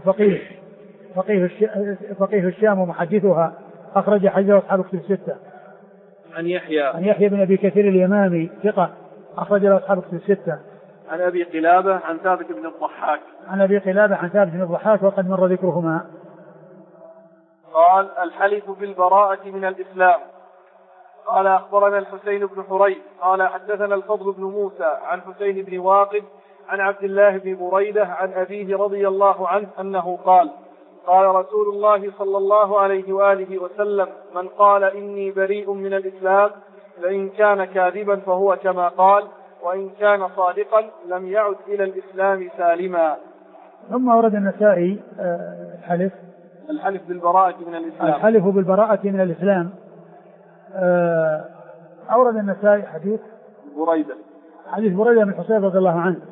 فقيه الشام ومحدثها أخرج حديثه أصحاب الكتب الستة. عن يحيى بن أبي كثير اليمامي ثقة أخرج له أصحاب الكتب الستة. عن أبي قلابة عن ثابت بن الضحاك. عن ثابت بن الضحاك وقد مر ذكرهما. قال: الحلف بالبراءة من الإسلام. قال: أخبرنا الحسين بن حريث قال حدثنا الفضل بن موسى عن حسين بن واقد عن عبد الله بن بريدة عن أبيه رضي الله عنه أنه قال: قال رسول الله صلى الله عليه وآله وسلم: من قال إني بريء من الإسلام فإن كان كاذبا فهو كما قال، وإن كان صادقا لم يعد إلى الإسلام سالما. ثم ورد النسائي الحلف بالبراءة من الإسلام. الحلف بالبراءة من الإسلام. أورد النسائي حديث بريدة بن حصير رضي الله عنه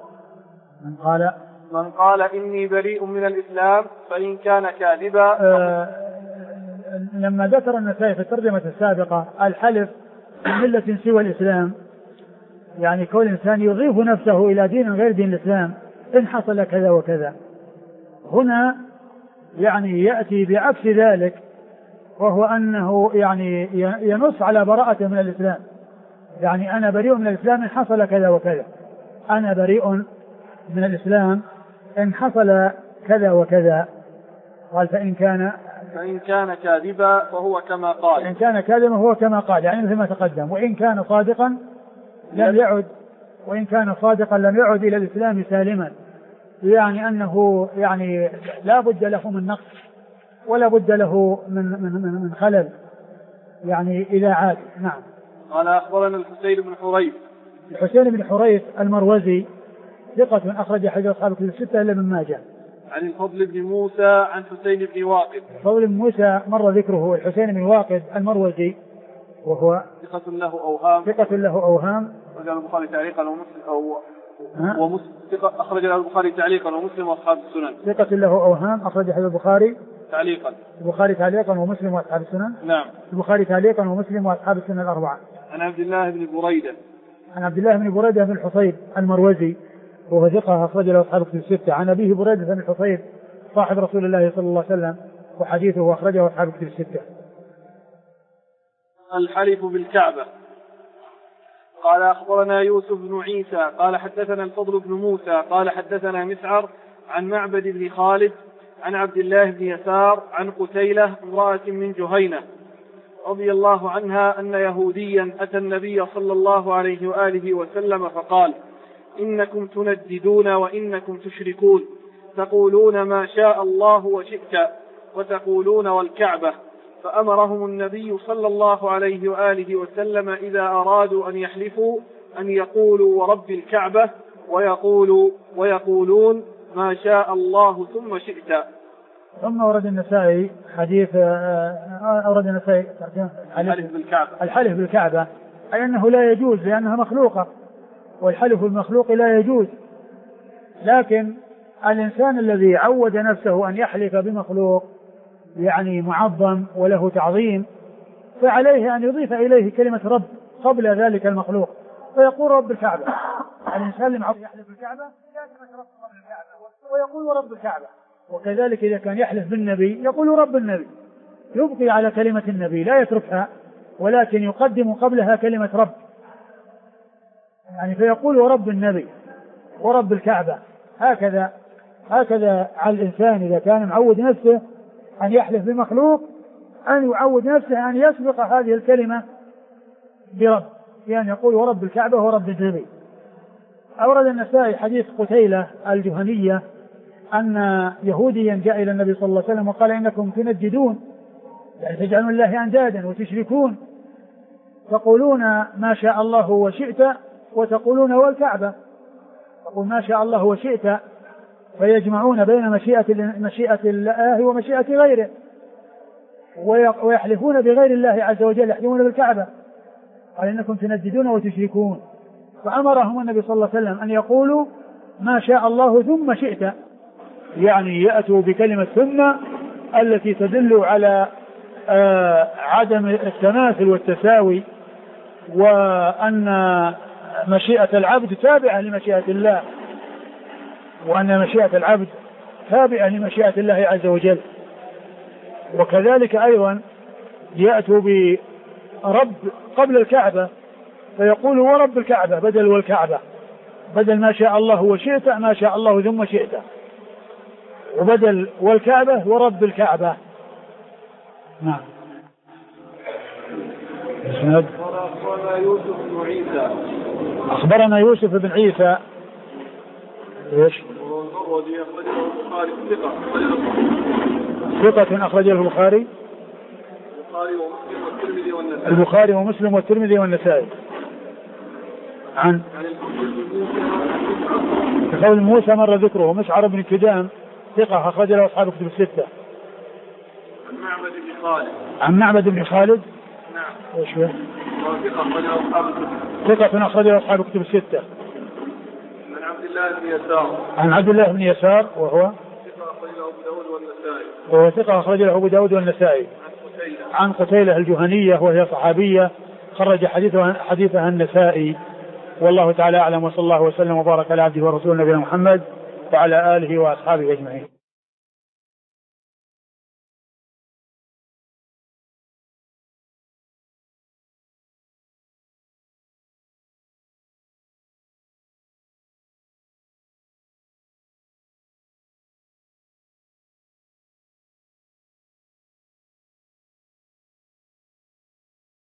من قال إني بريء من الإسلام فإن كان كاذبا. لما ذكر النسائي في الترجمة السابقة الحلف بملة سوى الإسلام، يعني كل إنسان يضيف نفسه إلى دين غير دين الإسلام إن حصل كذا وكذا. هنا يعني يأتي بعكس ذلك، وهو أنه يعني ينص على براءته من الإسلام، يعني أنا بريء من الإسلام إن حصل كذا وكذا، أنا بريء من الإسلام إن حصل كذا وكذا. قال فإن كان كاذبا فهو كما قال. إن كان كاذبا فهو كما قال، يعني مثل ما تقدم. وإن كان صادقا لم يعد إلى الإسلام سالما، يعني أنه يعني لا بد له من نقص ولا بد له من خلل، يعني إذا عاد. نعم. قال أخبرنا الحسين بن حريث المروزي ثقة أخرج حديث أصحاب الكتب الستة إلا من ماجه. عن الفضل بن موسى عن حسين بن واقد. الفضل بن موسى مر ذكره. الحسين بن واقد المروزي وهو ثقة له أوهام أخرج البخاري تعليقا ومسلم وأصحاب السنن. ثقة له أوهام أخرج حديث البخاري تعليقا ومسلم وأصحاب السنن. نعم. البخاري تعليقا ومسلم وأصحاب السنن الأربعة. عن عبد الله بن بريدة بن الحصيب المروزي وهو ثقة أخرج له أصحاب الكتب الستة. عن أبيه بريدة بن الحصيب صاحب رسول الله صلى الله عليه وسلم وحديثه أخرجه أصحاب كتب الستة. الحلف بالكعبة. قال أخبرنا يوسف بن عيسى قال حدثنا الفضل بن موسى قال حدثنا مسعر عن معبد بن خالد عن عبد الله بن يسار عن قتيلة امرأة من جهينة رضي الله عنها أن يهوديا أتى النبي صلى الله عليه وآله وسلم فقال: إنكم تنددون وإنكم تشركون، تقولون ما شاء الله وشئت وتقولون والكعبة. فأمرهم النبي صلى الله عليه وآله وسلم إذا أرادوا أن يحلفوا أن يقولوا ورب الكعبة ويقولون ما شاء الله ثم شئت. ثم أورد النسائي حديث الحلف بالكعبة أي أنه لا يجوز لأنها مخلوقة، والحلف بالمخلوق لا يجوز، لكن الإنسان الذي عود نفسه أن يحلف بمخلوق يعني معظم وله تعظيم، فعليه أن يضيف إليه كلمة رب قبل ذلك المخلوق فيقول رب الكعبة. الإنسان اللي يحلف بالكعبة كلمة رب قبل الكعبة ويقول رب الكعبة. وكذلك إذا كان يحلف بالنبي يقول رب النبي، يبقي على كلمة النبي لا يتركها، ولكن يقدم قبلها كلمة رب، يعني فيقول ورب النبي ورب الكعبة. هكذا على الإنسان إذا كان معود نفسه أن يحلف بمخلوق أن يعود نفسه أن يسبق هذه الكلمة برب، يعني يقول ورب الكعبة ورب النبي. أورد النسائي حديث قتيلة الجهنية أن يهوديا جاء إلى النبي صلى الله عليه وسلم وقال: إنكم تنددون، يعني تجعلون الله أندادا وتشركون، تقولون ما شاء الله وشئت وتقولون والكعبة. تقول ما شاء الله وشئت فيجمعون بين مشيئة الله ومشيئة غيره، ويحلفون بغير الله عز وجل، يحلفون بالكعبة. قال: إنكم تنددون وتشركون. فأمرهم النبي صلى الله عليه وسلم أن يقولوا ما شاء الله ثم شئت، يعني يأتوا بكلمة ثم التي تدل على عدم التماثل والتساوي، وأن مشيئة العبد تابعة لمشيئة الله، وأن مشيئة العبد تابعة لمشيئة الله عز وجل. وكذلك أيضا يأتوا برب قبل الكعبة فيقول ورب الكعبة بدل والكعبة، بدل ما شاء الله وشئت ما شاء الله ثم شئت، وبدل والكعبة ورب الكعبة. نعم. أخبرنا يوسف بن عيسى ايش؟ ثقة أخرجه البخاري ومسلم والترمذي والنسائي. عن قول موسى مر ذكره. مسعر بن كدام ثقة أخرج له أصحاب كتب الستة. عن معبد بن خالد نعم. ايش هو؟ ثقة أخرج له أصحاب كتب الستة. عن عبد الله بن يسار وهو ثقة أخرج له أبو داود والنسائي. عن قتيلة الجهنية وهي صحابية خرج حديثها النسائي. والله تعالى أعلم، وصلى الله وسلم وبارك على عبده ورسوله نبينا محمد وعلى آله وأصحابه أجمعين.